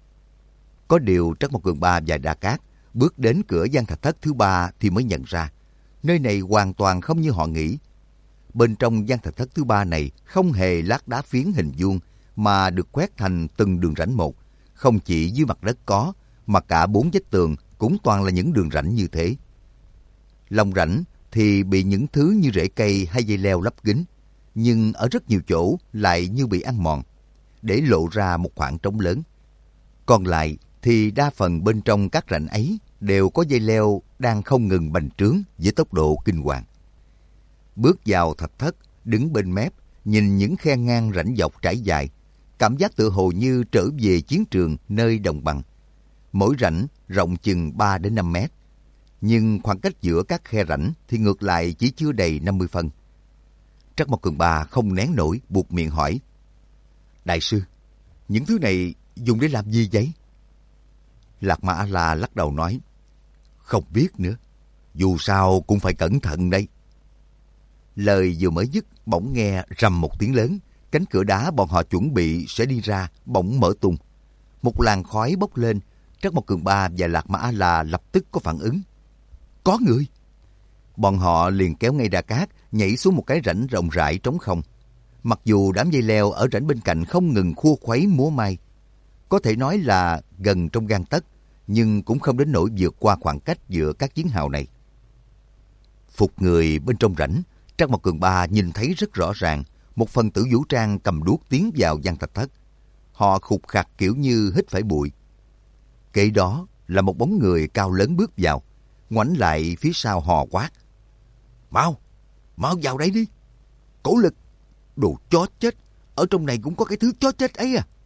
Có điều Trắc Mộc Cường Ba và Đa Cát bước đến cửa gian thạch thất thứ ba thì mới nhận ra, nơi này hoàn toàn không như họ nghĩ. Bên trong gian thạch thất thứ ba này không hề lát đá phiến hình vuông, mà được quét thành từng đường rãnh một. Không chỉ dưới mặt đất có, mà cả bốn vách tường cũng toàn là những đường rãnh như thế. Lòng rãnh thì bị những thứ như rễ cây hay dây leo lấp kín, nhưng ở rất nhiều chỗ lại như bị ăn mòn, để lộ ra một khoảng trống lớn. Còn lại thì đa phần bên trong các rãnh ấy đều có dây leo đang không ngừng bành trướng với tốc độ kinh hoàng. Bước vào thạch thất, đứng bên mép, nhìn những khe ngang rãnh dọc trải dài, cảm giác tự hồ như trở về chiến trường nơi đồng bằng. Mỗi rãnh rộng chừng ba đến năm mét, nhưng khoảng cách giữa các khe rãnh thì ngược lại chỉ chưa đầy năm mươi phân. Trắc Mộc Cường Ba không nén nổi, buột miệng hỏi: Đại sư, những thứ này dùng để làm gì vậy? Lạc Ma A-la lắc đầu nói: Không biết nữa, dù sao cũng phải cẩn thận đấy. Lời vừa mới dứt, bỗng nghe rầm một tiếng lớn, cánh cửa đá bọn họ chuẩn bị sẽ đi ra bỗng mở tung. Một làn khói bốc lên, Trắc Mộc Cường Ba và Lạc Ma A-la lập tức có phản ứng. Có người! Bọn họ liền kéo ngay Đa Cát nhảy xuống một cái rãnh rộng rãi trống không. Mặc dù đám dây leo ở rãnh bên cạnh không ngừng khua khuấy múa may, có thể nói là gần trong gang tấc, nhưng cũng không đến nỗi vượt qua khoảng cách giữa các chiến hào này. Phục người bên trong rãnh, Trắc Mộc Cường Ba nhìn thấy rất rõ ràng một phần tử vũ trang cầm đuốc tiến vào gian thạch thất. Họ khục khặc kiểu như hít phải bụi. Kế đó là một bóng người cao lớn bước vào, ngoảnh lại phía sau hò quát: Mau, mau vào đây đi. Cổ Lực, đồ chó chết, ở trong này cũng có cái thứ chó chết ấy à.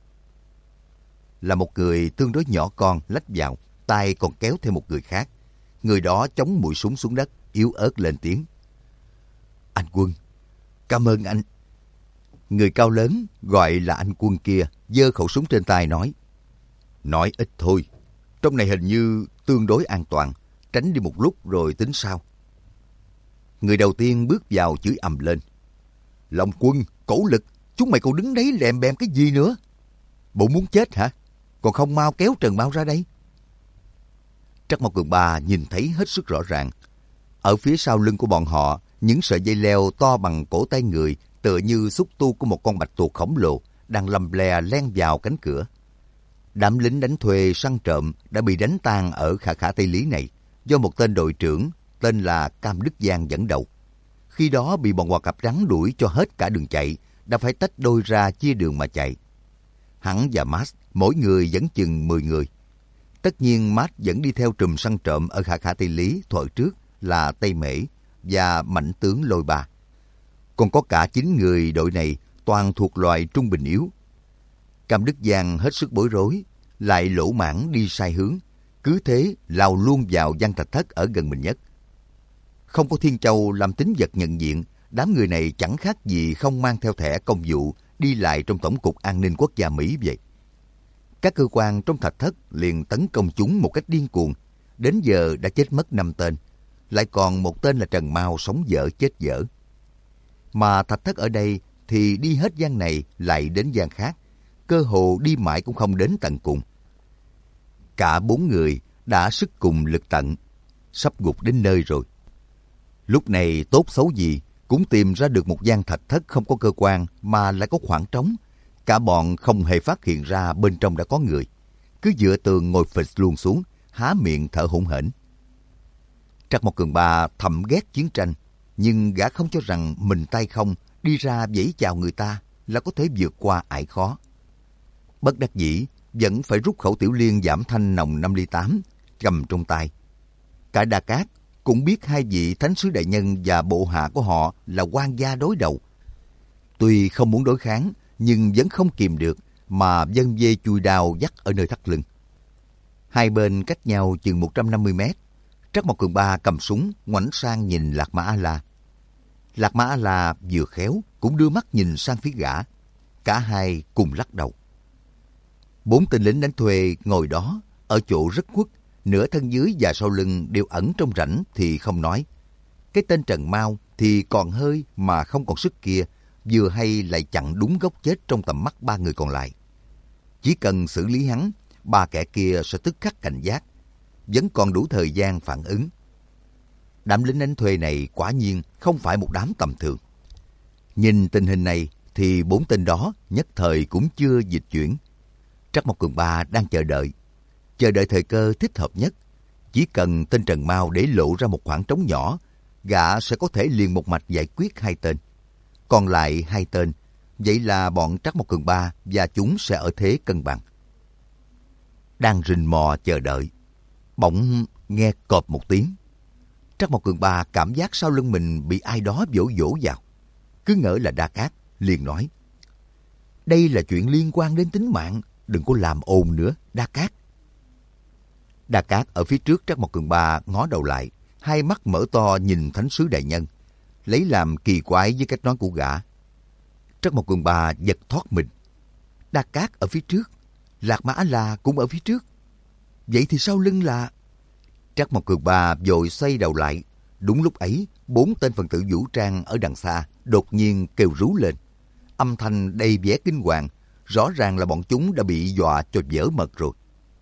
Là một người tương đối nhỏ con lách vào, tay còn kéo theo một người khác. Người đó chống mũi súng xuống đất, yếu ớt lên tiếng. Anh Quân, cảm ơn anh. Người cao lớn gọi là anh Quân kia giơ khẩu súng trên tay nói. Nói ít thôi, trong này hình như tương đối an toàn, tránh đi một lúc rồi tính sao. Người đầu tiên bước vào chửi ầm lên. Long Quân, Cổ Lực, chúng mày còn đứng đấy lèm bèm cái gì nữa? Bộ muốn chết hả? Còn không mau kéo Trần Mao ra đây. Trắc Mộc Cường Ba nhìn thấy hết sức rõ ràng. Ở phía sau lưng của bọn họ, những sợi dây leo to bằng cổ tay người tựa như xúc tu của một con bạch tuộc khổng lồ đang lầm lè len vào cánh cửa. Đám lính đánh thuê săn trộm đã bị đánh tan ở Khả Khả Tây Lý này do một tên đội trưởng tên là Cam Đức Giang dẫn đầu. Khi đó bị bọn Hoa Cạp Trắng đuổi cho hết cả đường chạy, đã phải tách đôi ra chia đường mà chạy. Hắn và Max mỗi người dẫn chừng mười người. Tất nhiên Max vẫn đi theo trùm săn trộm ở Khả Khả Tây Lý thuở trước là Tây Mễ và Mạnh tướng Lôi Ba. Còn có cả chín người đội này toàn thuộc loại trung bình yếu. Cam Đức Giang hết sức bối rối, lại lỗ mãng đi sai hướng, cứ thế lao luôn vào gian thạch thất ở gần mình nhất. Không có Thiên Châu làm tính vật nhận diện, đám người này chẳng khác gì không mang theo thẻ công vụ đi lại trong Tổng cục An ninh Quốc gia Mỹ vậy. Các cơ quan trong thạch thất liền tấn công chúng một cách điên cuồng, đến giờ đã chết mất năm tên, lại còn một tên là Trần Mao sống dở chết dở. Mà thạch thất ở đây thì đi hết gian này lại đến gian khác, cơ hồ đi mãi cũng không đến tận cùng. Cả bốn người đã sức cùng lực tận, sắp gục đến nơi rồi. Lúc này tốt xấu gì cũng tìm ra được một gian thạch thất không có cơ quan mà lại có khoảng trống. Cả bọn không hề phát hiện ra bên trong đã có người, cứ dựa tường ngồi phịch luôn xuống, há miệng thở hổn hển. Trắc Mộc Cường Ba thầm ghét chiến tranh, nhưng gã không cho rằng mình tay không đi ra vẫy chào người ta là có thể vượt qua ải khó. Bất đắc dĩ vẫn phải rút khẩu tiểu liên giảm thanh nòng năm ly tám cầm trong tay. Cả Đa Cát cũng biết hai vị thánh sứ đại nhân và bộ hạ của họ là quan gia đối đầu. Tuy không muốn đối kháng, nhưng vẫn không kìm được mà vân vê chui đao dắt ở nơi thắt lưng. Hai bên cách nhau chừng một trăm năm mươi mét. Trắc Mộc Cường Ba cầm súng ngoảnh sang nhìn Lạc Mã A-la. Lạc Mã A-la vừa khéo cũng đưa mắt nhìn sang phía gã. Cả hai cùng lắc đầu. Bốn tên lính đánh thuê ngồi đó ở chỗ rất khuất, nửa thân dưới và sau lưng đều ẩn trong rãnh thì không nói. Cái tên Trần Mao thì còn hơi mà không còn sức kia, vừa hay lại chặn đúng góc chết trong tầm mắt ba người còn lại. Chỉ cần xử lý hắn, ba kẻ kia sẽ tức khắc cảnh giác, vẫn còn đủ thời gian phản ứng. Đám lính đánh thuê này quả nhiên không phải một đám tầm thường. Nhìn tình hình này thì bốn tên đó nhất thời cũng chưa dịch chuyển. Trắc Mộc Cường Ba đang chờ đợi, chờ đợi thời cơ thích hợp nhất. Chỉ cần tên Trần Mao để lộ ra một khoảng trống nhỏ, gã sẽ có thể liền một mạch giải quyết hai tên. Còn lại hai tên, vậy là bọn Trắc Mộc Cường Ba và chúng sẽ ở thế cân bằng. Đang rình mò chờ đợi, bỗng nghe cộp một tiếng. Trắc Mộc Cường Ba cảm giác sau lưng mình bị ai đó vỗ vỗ vào. Cứ ngỡ là Đa Cát, liền nói. Đây là chuyện liên quan đến tính mạng, đừng có làm ồn nữa, Đa Cát. Đa Cát ở phía trước Trắc Mộc Cường Ba ngó đầu lại, hai mắt mở to nhìn thánh sứ đại nhân, lấy làm kỳ quái với cách nói của gã. Trắc Mộc Cường Ba giật thoát mình. Đa Cát ở phía trước, Lạc Mã A-la cũng ở phía trước. Vậy thì sau lưng là... Trắc Mộc Cường Ba vội xoay đầu lại. Đúng lúc ấy, bốn tên phần tử vũ trang ở đằng xa đột nhiên kêu rú lên. Âm thanh đầy vẻ kinh hoàng, rõ ràng là bọn chúng đã bị dọa cho vỡ mật rồi.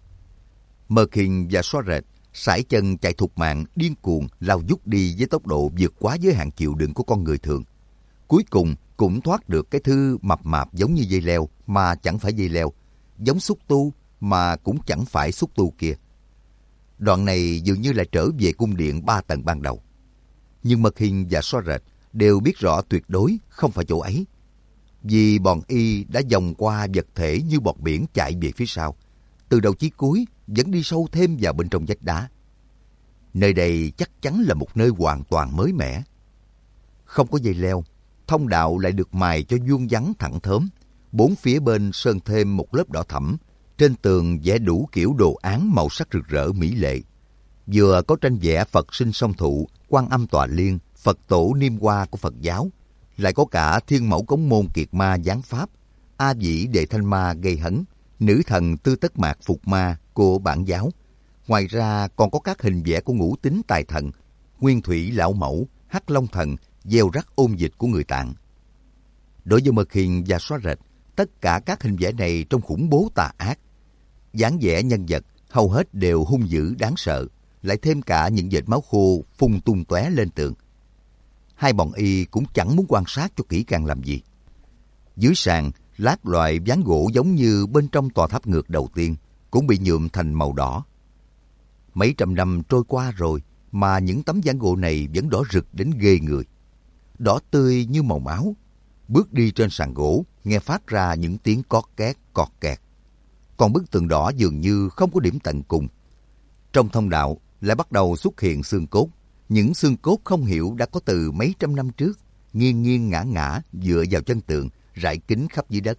Mơ Khinh và Xóa Rệt sải chân chạy thục mạng điên cuồng lao vút đi với tốc độ vượt quá giới hạn chịu đựng của con người thường. Cuối cùng cũng thoát được cái thứ mập mạp giống như dây leo mà chẳng phải dây leo, giống xúc tu mà cũng chẳng phải xúc tu kia. Đoạn này dường như là trở về cung điện ba tầng ban đầu. Nhưng Mơ Khinh và Xóa Rệt đều biết rõ tuyệt đối không phải chỗ ấy, vì bọn y đã vòng qua vật thể như bọt biển chạy về phía sau, từ đầu chí cuối vẫn đi sâu thêm vào bên trong vách đá. Nơi đây chắc chắn là một nơi hoàn toàn mới mẻ. Không có dây leo, thông đạo lại được mài cho vuông vắn thẳng thớm. Bốn phía bên sơn thêm một lớp đỏ thẫm. Trên tường vẽ đủ kiểu đồ án màu sắc rực rỡ mỹ lệ. Vừa có tranh vẽ Phật sinh song thụ, Quan Âm tọa liên, Phật tổ Niêm Hoa của Phật giáo, lại có cả Thiên Mẫu Cống Môn Kiệt Ma giáng pháp, A Dĩ Đề Thanh Ma gây hấn, Nữ Thần Tư Tất Mạc Phục Ma của Bản giáo. Ngoài ra còn có các hình vẽ của Ngũ Tính Tài Thần, Nguyên Thủy Lão Mẫu, Hắc Long Thần, gieo rắc ôn dịch của người Tạng. Đối với Mơ Khiên và Xóa Rệt, tất cả các hình vẽ này trông khủng bố tà ác. Dáng vẻ nhân vật hầu hết đều hung dữ đáng sợ, lại thêm cả những vệt máu khô phun tung tóe lên tường. Hai bọn y cũng chẳng muốn quan sát cho kỹ càng làm gì. Dưới sàn, lát loại ván gỗ giống như bên trong tòa tháp ngược đầu tiên cũng bị nhuộm thành màu đỏ. Mấy trăm năm trôi qua rồi mà những tấm ván gỗ này vẫn đỏ rực đến ghê người. Đỏ tươi như màu máu. Bước đi trên sàn gỗ, nghe phát ra những tiếng cót két, cọt kẹt. Còn bức tường đỏ dường như không có điểm tận cùng. Trong thông đạo lại bắt đầu xuất hiện xương cốt. Những xương cốt không hiểu đã có từ mấy trăm năm trước, nghiêng nghiêng ngã ngã dựa vào chân tường, rải kín khắp dưới đất.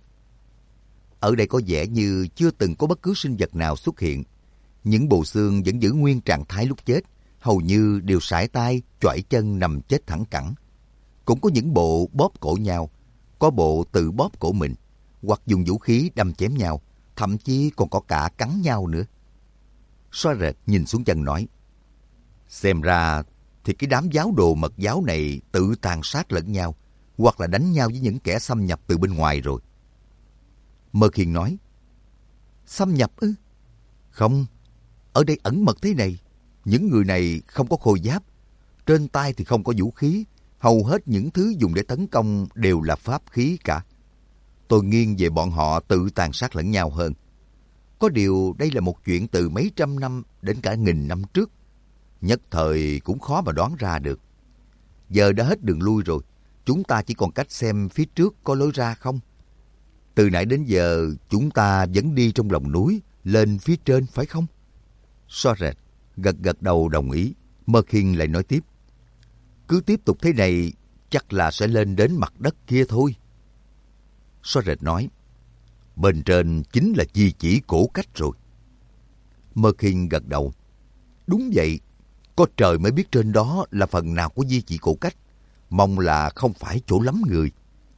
Ở đây có vẻ như chưa từng có bất cứ sinh vật nào xuất hiện. Những bộ xương vẫn giữ nguyên trạng thái lúc chết, hầu như đều sải tay, choải chân nằm chết thẳng cẳng. Cũng có những bộ bóp cổ nhau, có bộ tự bóp cổ mình, hoặc dùng vũ khí đâm chém nhau, thậm chí còn có cả cắn nhau nữa. Xóa Rệt nhìn xuống chân nói, xem ra thì cái đám giáo đồ Mật giáo này tự tàn sát lẫn nhau, hoặc là đánh nhau với những kẻ xâm nhập từ bên ngoài rồi. Mơ Khiên nói, xâm nhập ư? Không, ở đây ẩn mật thế này, những người này không có khôi giáp, trên tay thì không có vũ khí, hầu hết những thứ dùng để tấn công đều là pháp khí cả. Tôi nghiêng về bọn họ tự tàn sát lẫn nhau hơn. Có điều đây là một chuyện từ mấy trăm năm đến cả nghìn năm trước. Nhất thời cũng khó mà đoán ra được. Giờ đã hết đường lui rồi, chúng ta chỉ còn cách xem phía trước có lối ra không. Từ nãy đến giờ chúng ta vẫn đi trong lòng núi, lên phía trên phải không? Xóa Rệt gật gật đầu đồng ý. Mơ Khiên lại nói tiếp, cứ tiếp tục thế này chắc là sẽ lên đến mặt đất kia thôi. Xóa Rệt nói, bên trên chính là di chỉ cổ cách rồi. Mơ Khiên gật đầu, đúng vậy, có trời mới biết trên đó là phần nào của di chỉ cổ cách, mong là không phải chỗ lắm người.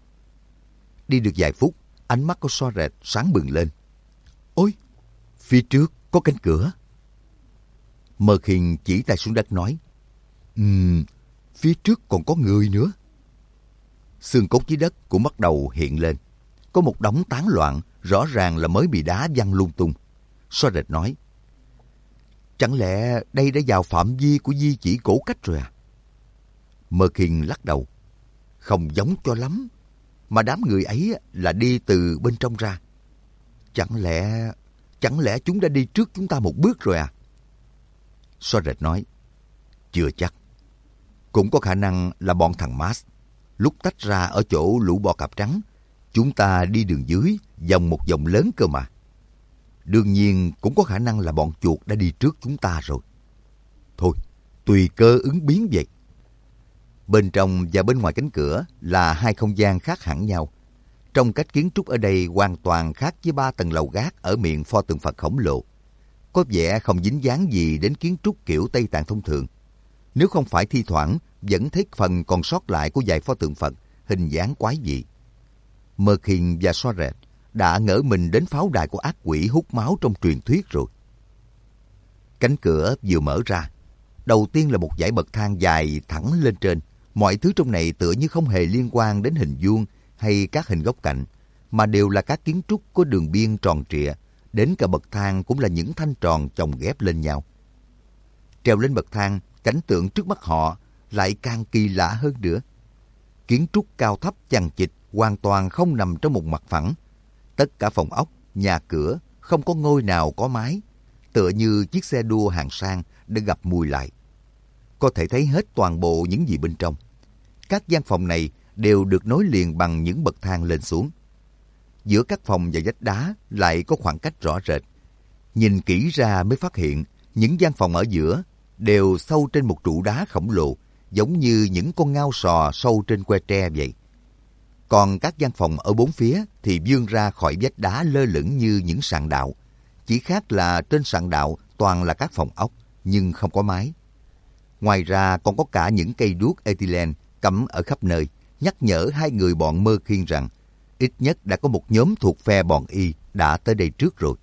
Đi được vài phút, ánh mắt của Xóa Rệt sáng bừng lên. Ôi, phía trước có cánh cửa. Mơ Khiên chỉ tay xuống đất nói, Ừm, phía trước còn có người nữa. Xương cốt dưới đất cũng bắt đầu hiện lên. Có một đống tán loạn, rõ ràng là mới bị đá văng lung tung. Xóa Rệt nói, chẳng lẽ đây đã vào phạm vi của di chỉ cổ cách rồi à? Mơ Khiên lắc đầu, không giống cho lắm, mà đám người ấy là đi từ bên trong ra. Chẳng lẽ, chẳng lẽ chúng đã đi trước chúng ta một bước rồi à? Xóa Rệt nói, chưa chắc. Cũng có khả năng là bọn thằng Mas. Lúc tách ra ở chỗ lũ bò cạp trắng, chúng ta đi đường dưới, vòng một vòng lớn cơ mà. Đương nhiên cũng có khả năng là bọn chuột đã đi trước chúng ta rồi. Thôi, tùy cơ ứng biến vậy. Bên trong và bên ngoài cánh cửa là hai không gian khác hẳn nhau. Trong cách kiến trúc ở đây hoàn toàn khác với ba tầng lầu gác ở miệng pho tượng Phật khổng lồ. Có vẻ không dính dáng gì đến kiến trúc kiểu Tây Tạng thông thường. Nếu không phải thi thoảng vẫn thấy phần còn sót lại của vài pho tượng Phật hình dáng quái dị. Mơ Khiên và Xóa Rệt đã ngỡ mình đến pháo đài của ác quỷ hút máu trong truyền thuyết rồi. Cánh cửa vừa mở ra, đầu tiên là một dãy bậc thang dài thẳng lên trên. Mọi thứ trong này tựa như không hề liên quan đến hình vuông hay các hình góc cạnh, mà đều là các kiến trúc có đường biên tròn trịa, đến cả bậc thang cũng là những thanh tròn chồng ghép lên nhau. Trèo lên bậc thang, cảnh tượng trước mắt họ lại càng kỳ lạ hơn nữa. Kiến trúc cao thấp chằng chịt, hoàn toàn không nằm trong một mặt phẳng. Tất cả phòng ốc, nhà cửa, không có ngôi nào có mái, tựa như chiếc xe đua hàng sang đã gặp mùi lại. Có thể thấy hết toàn bộ những gì bên trong. Các gian phòng này đều được nối liền bằng những bậc thang lên xuống. Giữa các phòng và vách đá lại có khoảng cách rõ rệt. Nhìn kỹ ra mới phát hiện những gian phòng ở giữa đều sâu trên một trụ đá khổng lồ, giống như những con ngao sò sâu trên que tre vậy. Còn các gian phòng ở bốn phía thì vươn ra khỏi vách đá lơ lửng như những sàn đạo. Chỉ khác là trên sàn đạo toàn là các phòng ốc, nhưng không có mái. Ngoài ra còn có cả những cây đuốc ethylene cắm ở khắp nơi, nhắc nhở hai người bọn Mơ Khiên rằng ít nhất đã có một nhóm thuộc phe bọn Y đã tới đây trước rồi.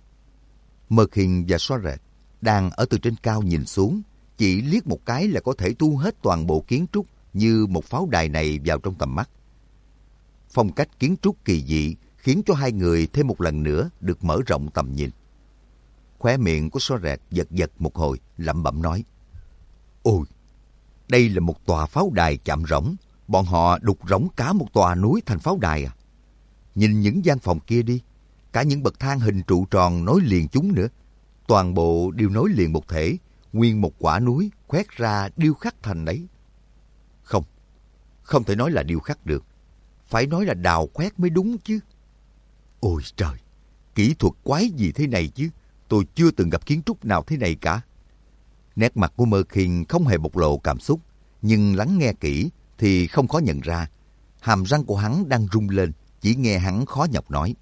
Mơ Khiên và Soaret đang ở từ trên cao nhìn xuống, chỉ liếc một cái là có thể thu hết toàn bộ kiến trúc như một pháo đài này vào trong tầm mắt. Phong cách kiến trúc kỳ dị khiến cho hai người thêm một lần nữa được mở rộng tầm nhìn. Khóe miệng của Soaret giật giật một hồi, lẩm bẩm nói: Ôi, đây là một tòa pháo đài chạm rỗng. Bọn họ đục rỗng cả một tòa núi thành pháo đài à? Nhìn những gian phòng kia đi, cả những bậc thang hình trụ tròn nối liền chúng nữa. Toàn bộ đều nối liền một thể, nguyên một quả núi khoét ra điêu khắc thành đấy. Không, không thể nói là điêu khắc được. Phải nói là đào khoét mới đúng chứ. Ôi trời, kỹ thuật quái gì thế này chứ? Tôi chưa từng gặp kiến trúc nào thế này cả. Nét mặt của Mơ Khiên không hề bộc lộ cảm xúc, nhưng lắng nghe kỹ thì không khó nhận ra. Hàm răng của hắn đang rung lên, chỉ nghe hắn khó nhọc nói: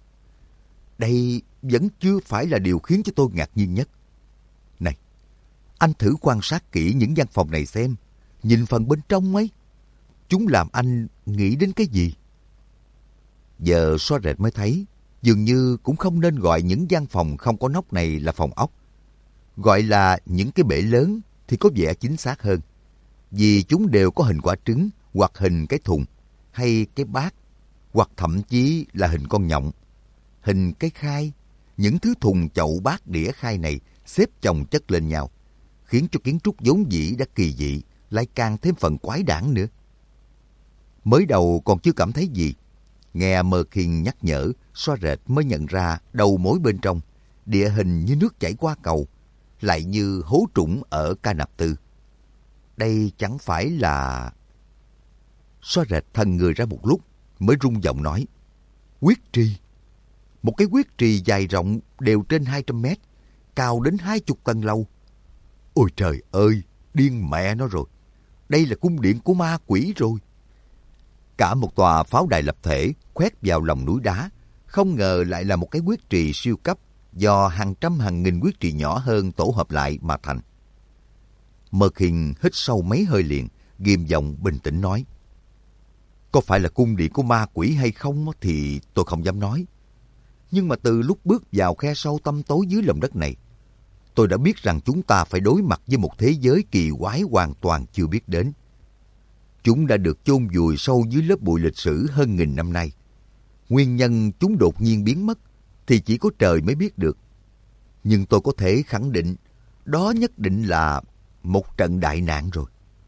Đây vẫn chưa phải là điều khiến cho tôi ngạc nhiên nhất. Này, anh thử quan sát kỹ những gian phòng này xem, nhìn phần bên trong ấy. Chúng làm anh nghĩ đến cái gì? Giờ Soaret mới thấy, dường như cũng không nên gọi những gian phòng không có nóc này là phòng ốc. Gọi là những cái bể lớn thì có vẻ chính xác hơn. Vì chúng đều có hình quả trứng, hoặc hình cái thùng, hay cái bát, hoặc thậm chí là hình con nhộng, hình cái khai. Những thứ thùng chậu bát đĩa khai này xếp chồng chất lên nhau, khiến cho kiến trúc vốn dĩ đã kỳ dị, lại càng thêm phần quái đản nữa. Mới đầu còn chưa cảm thấy gì, nghe Mơ Khiên nhắc nhở, Soaret mới nhận ra đầu mối bên trong, địa hình như nước chảy qua cầu, lại như hố trũng ở Ca Nạp Tư. Đây chẳng phải là... Soaret thần người ra một lúc, mới rung giọng nói: Huyết trì. Một cái huyết trì dài rộng đều trên hai trăm mét, cao đến hai chục tầng lầu. Ôi trời ơi, điên mẹ nó rồi. Đây là cung điện của ma quỷ rồi. Cả một tòa pháo đài lập thể khoét vào lòng núi đá, không ngờ lại là một cái huyết trì siêu cấp do hàng trăm hàng nghìn huyết trì nhỏ hơn tổ hợp lại mà thành. Mơ Khiên hít sâu mấy hơi liền, ghim giọng bình tĩnh nói: Có phải là cung điện của ma quỷ hay không thì tôi không dám nói. Nhưng mà từ lúc bước vào khe sâu tăm tối dưới lòng đất này, tôi đã biết rằng chúng ta phải đối mặt với một thế giới kỳ quái hoàn toàn chưa biết đến. Chúng đã được chôn vùi sâu dưới lớp bụi lịch sử hơn nghìn năm nay. Nguyên nhân chúng đột nhiên biến mất thì chỉ có trời mới biết được. Nhưng tôi có thể khẳng định, đó nhất định là một trận đại nạn rồi.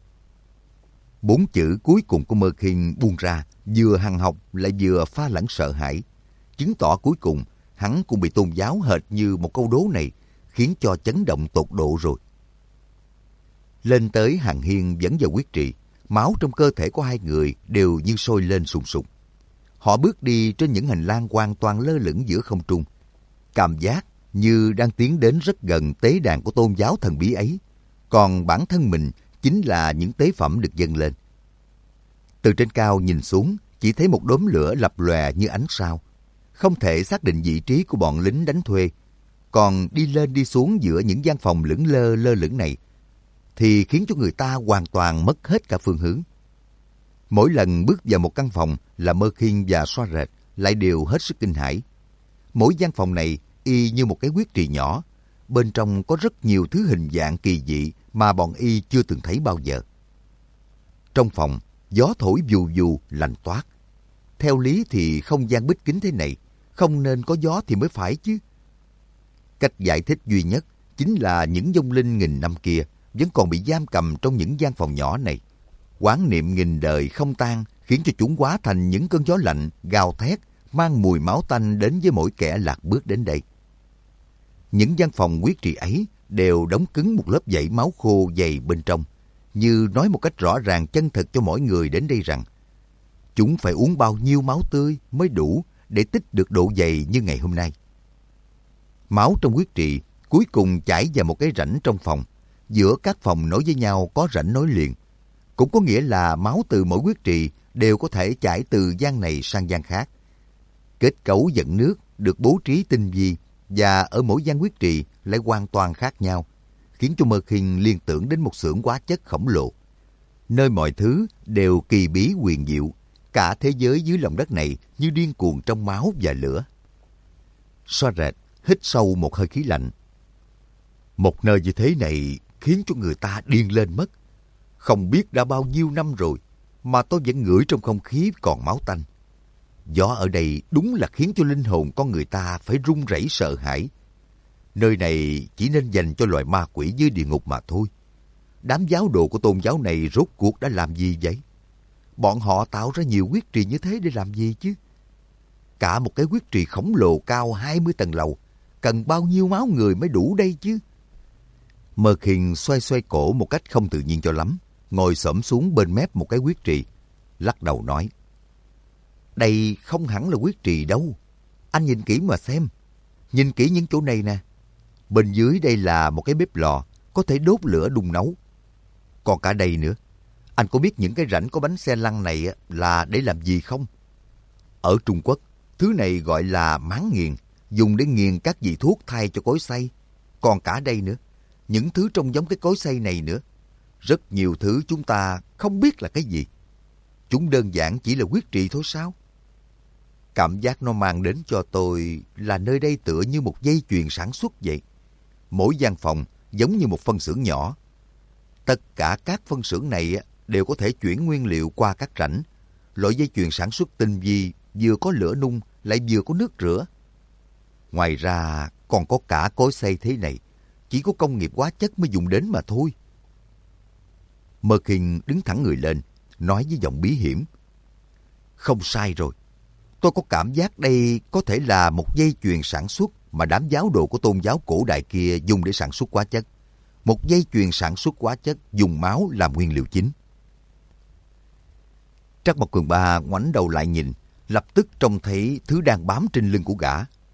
Bốn chữ cuối cùng của Mơ Khiên buông ra, vừa hằn học lại vừa pha lẫn sợ hãi, chứng tỏ cuối cùng hắn cũng bị tôn giáo hệt như một câu đố này, khiến cho chấn động tột độ rồi. Lên tới hàng hiên vẫn vào huyết trì, máu trong cơ thể của hai người đều như sôi lên sùng sục. Họ bước đi trên những hành lang hoàn toàn lơ lửng giữa không trung, cảm giác như đang tiến đến rất gần tế đàn của tôn giáo thần bí ấy, còn bản thân mình chính là những tế phẩm được dâng lên. Từ trên cao nhìn xuống, chỉ thấy một đốm lửa lập lòe như ánh sao, không thể xác định vị trí của bọn lính đánh thuê. Còn đi lên đi xuống giữa những gian phòng lững lơ lơ lửng này thì khiến cho người ta hoàn toàn mất hết cả phương hướng. Mỗi lần bước vào một căn phòng là Mơ Khiên và Soaret lại đều hết sức kinh hãi. Mỗi gian phòng này y như một cái huyết trì nhỏ, bên trong có rất nhiều thứ hình dạng kỳ dị mà bọn y chưa từng thấy bao giờ. Trong phòng, gió thổi vù vù lạnh toát. Theo lý thì không gian bích kính thế này, không nên có gió thì mới phải chứ. Cách giải thích duy nhất chính là những vong linh nghìn năm kia vẫn còn bị giam cầm trong những gian phòng nhỏ này. Oán niệm nghìn đời không tan khiến cho chúng hóa thành những cơn gió lạnh, gào thét, mang mùi máu tanh đến với mỗi kẻ lạc bước đến đây. Những gian phòng huyết trì ấy đều đóng cứng một lớp dãy máu khô dày bên trong, như nói một cách rõ ràng chân thực cho mỗi người đến đây rằng chúng phải uống bao nhiêu máu tươi mới đủ để tích được độ dày như ngày hôm nay. Máu trong huyết trì cuối cùng chảy vào một cái rãnh trong phòng. Giữa các phòng nối với nhau có rãnh nối liền, cũng có nghĩa là máu từ mỗi huyết trì đều có thể chảy từ gian này sang gian khác. Kết cấu dẫn nước được bố trí tinh vi và ở mỗi gian huyết trì lại hoàn toàn khác nhau, khiến cho Mơ Khiên liên tưởng đến một xưởng hóa chất khổng lồ, nơi mọi thứ đều kỳ bí huyền diệu, cả thế giới dưới lòng đất này như điên cuồng trong máu và lửa. Xoa rệt hít sâu một hơi khí lạnh. Một nơi như thế này khiến cho người ta điên lên mất. Không biết đã bao nhiêu năm rồi mà tôi vẫn ngửi trong không khí còn máu tanh. Gió ở đây đúng là khiến cho linh hồn con người ta phải run rẩy sợ hãi. Nơi này chỉ nên dành cho loài ma quỷ dưới địa ngục mà thôi. Đám giáo đồ của tôn giáo này rốt cuộc đã làm gì vậy? Bọn họ tạo ra nhiều huyết trì như thế để làm gì chứ? Cả một cái huyết trì khổng lồ cao hai mươi tầng lầu, cần bao nhiêu máu người mới đủ đây chứ? Mơ Khiên xoay xoay cổ một cách không tự nhiên cho lắm, ngồi xổm xuống bên mép một cái huyết trì, lắc đầu nói: Đây không hẳn là huyết trì đâu. Anh nhìn kỹ mà xem. Nhìn kỹ những chỗ này nè. Bên dưới đây là một cái bếp lò, có thể đốt lửa đun nấu. Còn cả đây nữa. Anh có biết những cái rãnh có bánh xe lăn này là để làm gì không? Ở Trung Quốc, thứ này gọi là máng nghiền, dùng để nghiền các vị thuốc thay cho cối xay. Còn cả đây nữa, những thứ trông giống cái cối xay này nữa. Rất nhiều thứ chúng ta không biết là cái gì. Chúng đơn giản chỉ là huyết trì thôi sao? Cảm giác nó mang đến cho tôi là nơi đây tựa như một dây chuyền sản xuất vậy. Mỗi gian phòng giống như một phân xưởng nhỏ. Tất cả các phân xưởng này đều có thể chuyển nguyên liệu qua các rãnh. Loại dây chuyền sản xuất tinh vi, vừa có lửa nung lại vừa có nước rửa. Ngoài ra còn có cả cối xay thế này, chỉ có công nghiệp hóa chất mới dùng đến mà thôi. Mơ Khiên đứng thẳng người lên, nói với giọng bí hiểm: Không sai rồi. Tôi có cảm giác đây có thể là một dây chuyền sản xuất mà đám giáo đồ của tôn giáo cổ đại kia dùng để sản xuất hóa chất. Một dây chuyền sản xuất hóa chất dùng máu làm nguyên liệu chính. Trắc Mộc Cường Ba ngoảnh đầu lại nhìn, lập tức trông thấy thứ đang bám trên lưng của gã.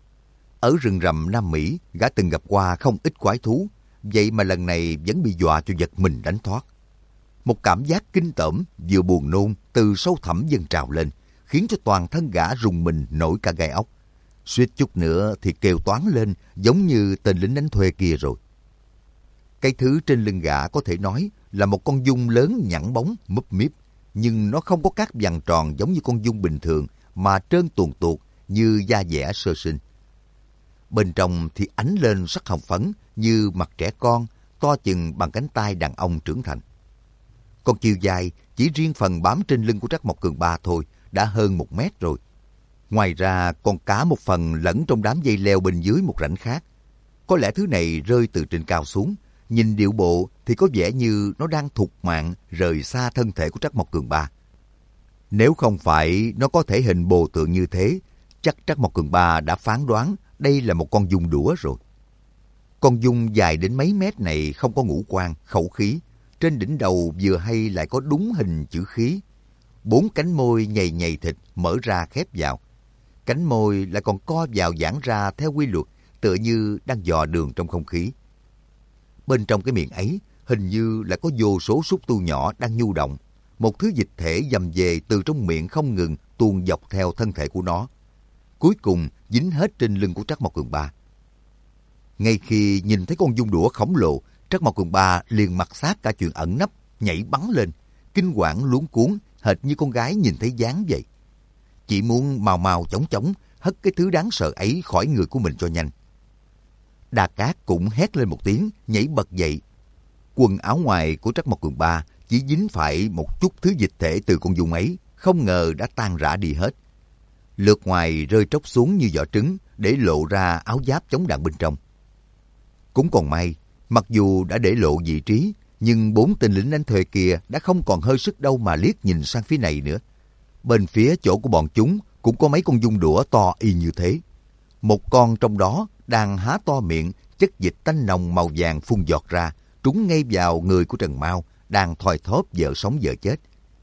Ở rừng rậm Nam Mỹ, gã từng gặp qua không ít quái thú, vậy mà lần này vẫn bị dọa cho giật mình đánh thoát. Một cảm giác kinh tởm vừa buồn nôn từ sâu thẳm dâng trào lên, khiến cho toàn thân gã rùng mình nổi cả gai ốc. Suýt chút nữa thì kêu toáng lên giống như tên lính đánh thuê kia rồi. Cái thứ trên lưng gã có thể nói là một con giun lớn nhẵn bóng múp míp, nhưng nó không có các vằn tròn giống như con giun bình thường mà trơn tuồn tuột như da dẻ sơ sinh. Bên trong thì ánh lên sắc hồng phấn như mặt trẻ con, to chừng bằng cánh tay đàn ông trưởng thành. Con chiều dài chỉ riêng phần bám trên lưng của Trắc Mộc Cường Ba thôi đã hơn một mét rồi. Ngoài ra còn cả một phần lẫn trong đám dây leo bên dưới một rãnh khác. Có lẽ thứ này rơi từ trên cao xuống, nhìn điệu bộ thì có vẻ như nó đang thục mạng rời xa thân thể của Trắc Mộc Cường Ba. Nếu không phải nó có thể hình bồ tượng như thế, chắc Trắc Mộc Cường Ba đã phán đoán đây là một con giun đũa rồi. Con giun dài đến mấy mét này không có ngũ quan, khẩu khí. Trên đỉnh đầu vừa hay lại có đúng hình chữ khí. Bốn cánh môi nhầy nhầy thịt mở ra khép vào. Cánh môi lại còn co vào giãn ra theo quy luật, tựa như đang dò đường trong không khí. Bên trong cái miệng ấy, hình như là có vô số xúc tu nhỏ đang nhu động. Một thứ dịch thể dầm về từ trong miệng không ngừng tuôn dọc theo thân thể của nó. Cuối cùng dính hết trên lưng của Trắc Mộc Cường Ba. Ngay khi nhìn thấy con giun đũa khổng lồ, Trắc Mộc Cường Ba liền mặc xác cả chuyện ẩn nấp, nhảy bắn lên, kinh quản luống cuống, hệt như con gái nhìn thấy gián vậy. Chỉ muốn mau mau chóng chóng hất cái thứ đáng sợ ấy khỏi người của mình cho nhanh. Đa Cát cũng hét lên một tiếng, nhảy bật dậy. Quần áo ngoài của Trắc Mộc Cường Ba chỉ dính phải một chút thứ dịch thể từ con giun ấy, không ngờ đã tan rã đi hết. Lượt ngoài rơi tróc xuống như vỏ trứng để lộ ra áo giáp chống đạn bên trong. Cũng còn may, mặc dù đã để lộ vị trí, nhưng bốn tên lính đánh thuê kia đã không còn hơi sức đâu mà liếc nhìn sang phía này nữa. Bên phía chỗ của bọn chúng cũng có mấy con giun đũa to y như thế. Một con trong đó đang há to miệng, chất dịch tanh nồng màu vàng phun giọt ra, trúng ngay vào người của Trần Mao, đang thoi thóp vợ sống vợ chết.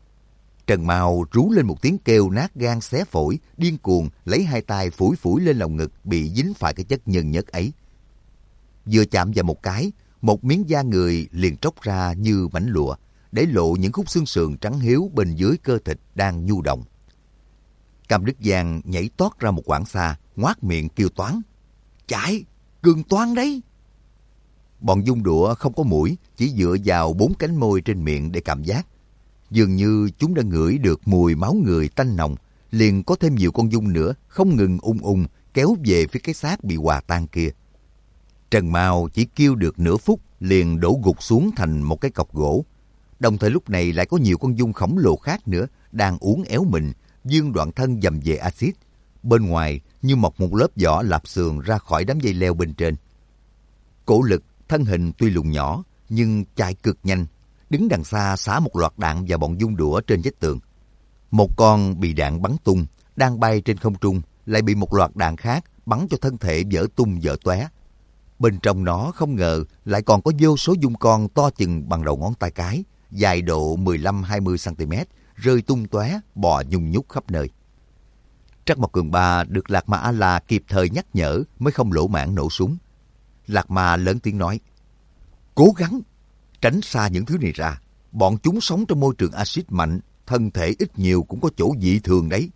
Trần Mao rú lên một tiếng kêu nát gan xé phổi, điên cuồng lấy hai tay phủi phủi lên lồng ngực bị dính phải cái chất nhân nhất ấy. Vừa chạm vào một cái, một miếng da người liền tróc ra như mảnh lụa, để lộ những khúc xương sườn trắng hiếu bên dưới cơ thịt đang nhu động. Cam Đức Giang nhảy toát ra một quãng xa, ngoác miệng kêu toáng. Chạy, Cường toán đấy! Bọn dung đũa không có mũi, chỉ dựa vào bốn cánh môi trên miệng để cảm giác. Dường như chúng đã ngửi được mùi máu người tanh nồng, liền có thêm nhiều con dung nữa không ngừng ung ung kéo về phía cái xác bị hòa tan kia. Trần Mao chỉ kêu được nửa phút liền đổ gục xuống thành một cái cọc gỗ. Đồng thời lúc này lại có nhiều con dung khổng lồ khác nữa đang uốn éo mình, vươn đoạn thân dầm về axit. Bên ngoài như mọc một lớp vỏ lạp xương ra khỏi đám dây leo bên trên. Cổ Lực thân hình tuy lùn nhỏ nhưng chạy cực nhanh, đứng đằng xa xả một loạt đạn vào bọn dung đũa trên vách tường. Một con bị đạn bắn tung, đang bay trên không trung, lại bị một loạt đạn khác bắn cho thân thể vỡ tung vỡ tóe. Bên trong nó không ngờ lại còn có vô số dung con to chừng bằng đầu ngón tay cái, dài độ mười lăm hai mươi xăng ti mét, rơi tung tóe, bò nhung nhúc khắp nơi. Trắc Mộc Cường Ba được Lạc Ma A-la kịp thời nhắc nhở mới không lỗ mãng nổ súng. Lạc Ma lớn tiếng nói, cố gắng, tránh xa những thứ này ra. Bọn chúng sống trong môi trường axit mạnh, thân thể ít nhiều cũng có chỗ dị thường đấy.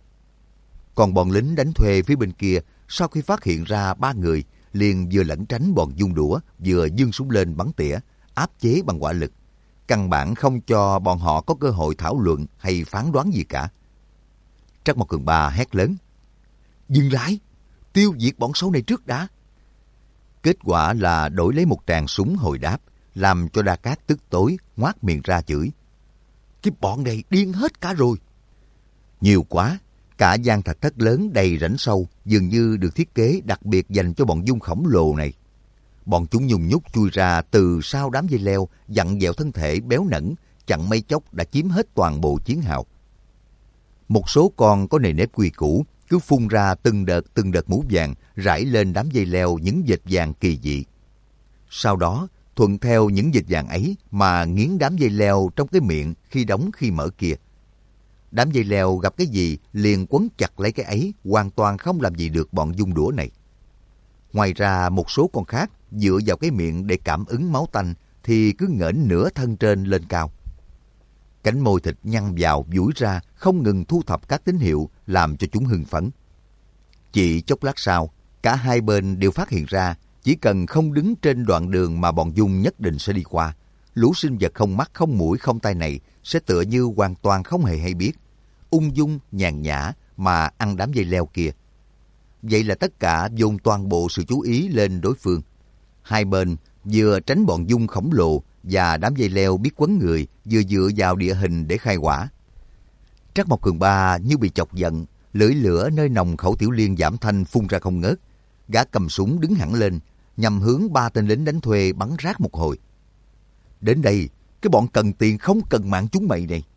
Còn bọn lính đánh thuê phía bên kia, sau khi phát hiện ra ba người, liền vừa lẩn tránh bọn dung đũa, vừa giương súng lên bắn tỉa, áp chế bằng hỏa lực. Căn bản không cho bọn họ có cơ hội thảo luận hay phán đoán gì cả. Trắc Mộc Cường Ba hét lớn, dừng lại, tiêu diệt bọn xấu này trước đã. Kết quả là đổi lấy một tràng súng hồi đáp, làm cho Đa Cát tức tối, ngoác miệng ra chửi. Cái bọn này điên hết cả rồi. Nhiều quá, cả gian thạch thất lớn đầy rãnh sâu, dường như được thiết kế đặc biệt dành cho bọn dung khổng lồ này. Bọn chúng nhung nhúc chui ra từ sau đám dây leo, dặn dẹo thân thể béo nẫn, chẳng mấy chốc đã chiếm hết toàn bộ chiến hào. Một số con có nề nếp quy củ, cứ phun ra từng đợt từng đợt mũ vàng rải lên đám dây leo những vệt vàng kỳ dị. Sau đó, thuận theo những vệt vàng ấy mà nghiến đám dây leo trong cái miệng khi đóng khi mở kia. Đám dây leo gặp cái gì liền quấn chặt lấy cái ấy, hoàn toàn không làm gì được bọn dung đũa này. Ngoài ra một số con khác dựa vào cái miệng để cảm ứng máu tanh thì cứ ngẩng nửa thân trên lên cao. Cánh môi thịt nhăn vào duỗi ra không ngừng thu thập các tín hiệu làm cho chúng hưng phấn. Chỉ chốc lát sau, cả hai bên đều phát hiện ra chỉ cần không đứng trên đoạn đường mà bọn dung nhất định sẽ đi qua, lũ sinh vật không mắt không mũi không tai này sẽ tựa như hoàn toàn không hề hay biết, ung dung nhàn nhã mà ăn đám dây leo kia. Vậy là tất cả dồn toàn bộ sự chú ý lên đối phương. Hai bên vừa tránh bọn dung khổng lồ và đám dây leo biết quấn người, vừa dựa vào địa hình để khai hỏa. Trắc Mộc Cường Ba như bị chọc giận, lưỡi lửa nơi nòng khẩu tiểu liên giảm thanh phun ra không ngớt. Gã cầm súng đứng hẳn lên, nhằm hướng ba tên lính đánh thuê bắn rát một hồi. Đến đây, cái bọn cần tiền không cần mạng chúng mày này.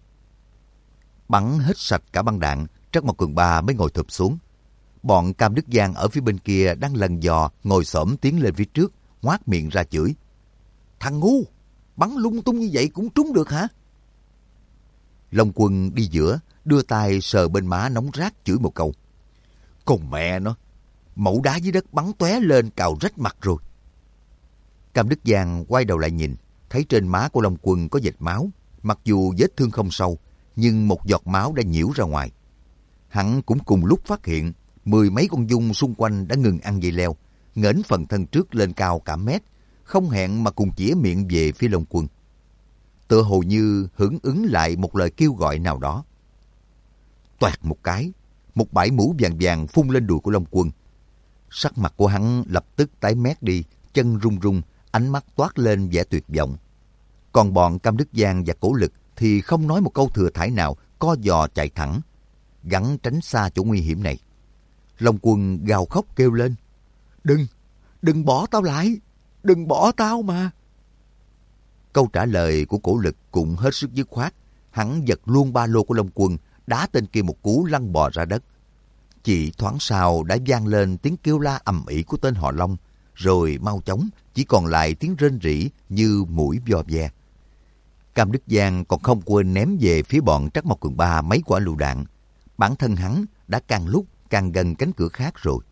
Bắn hết sạch cả băng đạn, Trắc Mộc Cường Ba mới ngồi thụp xuống. Bọn Cam Đức Giang ở phía bên kia đang lần dò ngồi xổm tiến lên phía trước, ngoác miệng ra chửi. Thằng ngu, bắn lung tung như vậy cũng trúng được hả? Long Quân đi giữa, đưa tay sờ bên má nóng rát chửi một câu. Con mẹ nó, mẩu đá dưới đất bắn tóe lên cào rách mặt rồi. Cam Đức Giang quay đầu lại nhìn, thấy trên má của Long Quân có vệt máu, mặc dù vết thương không sâu, nhưng một giọt máu đã nhiễu ra ngoài. Hắn cũng cùng lúc phát hiện mười mấy con dung xung quanh đã ngừng ăn dây leo, ngẩng phần thân trước lên cao cả mét, không hẹn mà cùng chĩa miệng về phía Long Quân. Tựa hồ như hưởng ứng lại một lời kêu gọi nào đó. Toẹt một cái, một bãi mũ vàng vàng phun lên đùi của Long Quân. Sắc mặt của hắn lập tức tái mét đi, chân run run, ánh mắt toát lên vẻ tuyệt vọng. Còn bọn Cam Đức Giang và Cổ Lực thì không nói một câu thừa thãi nào, co giò chạy thẳng, gắng tránh xa chỗ nguy hiểm này. Long Quân gào khóc kêu lên. Đừng, đừng bỏ tao lại, đừng bỏ tao mà. Câu trả lời của Cổ Lực cũng hết sức dứt khoát. Hắn giật luôn ba lô của Long Quân, đá tên kia một cú lăn bò ra đất. Chỉ thoáng sau đã vang lên tiếng kêu la ầm ĩ của tên họ Long, rồi mau chóng chỉ còn lại tiếng rên rỉ như mũi vo ve. Cam Đức Giang còn không quên ném về phía bọn Trắc Mộc Cường Ba mấy quả lựu đạn. Bản thân hắn đã càng lúc càng gần cánh cửa khác rồi.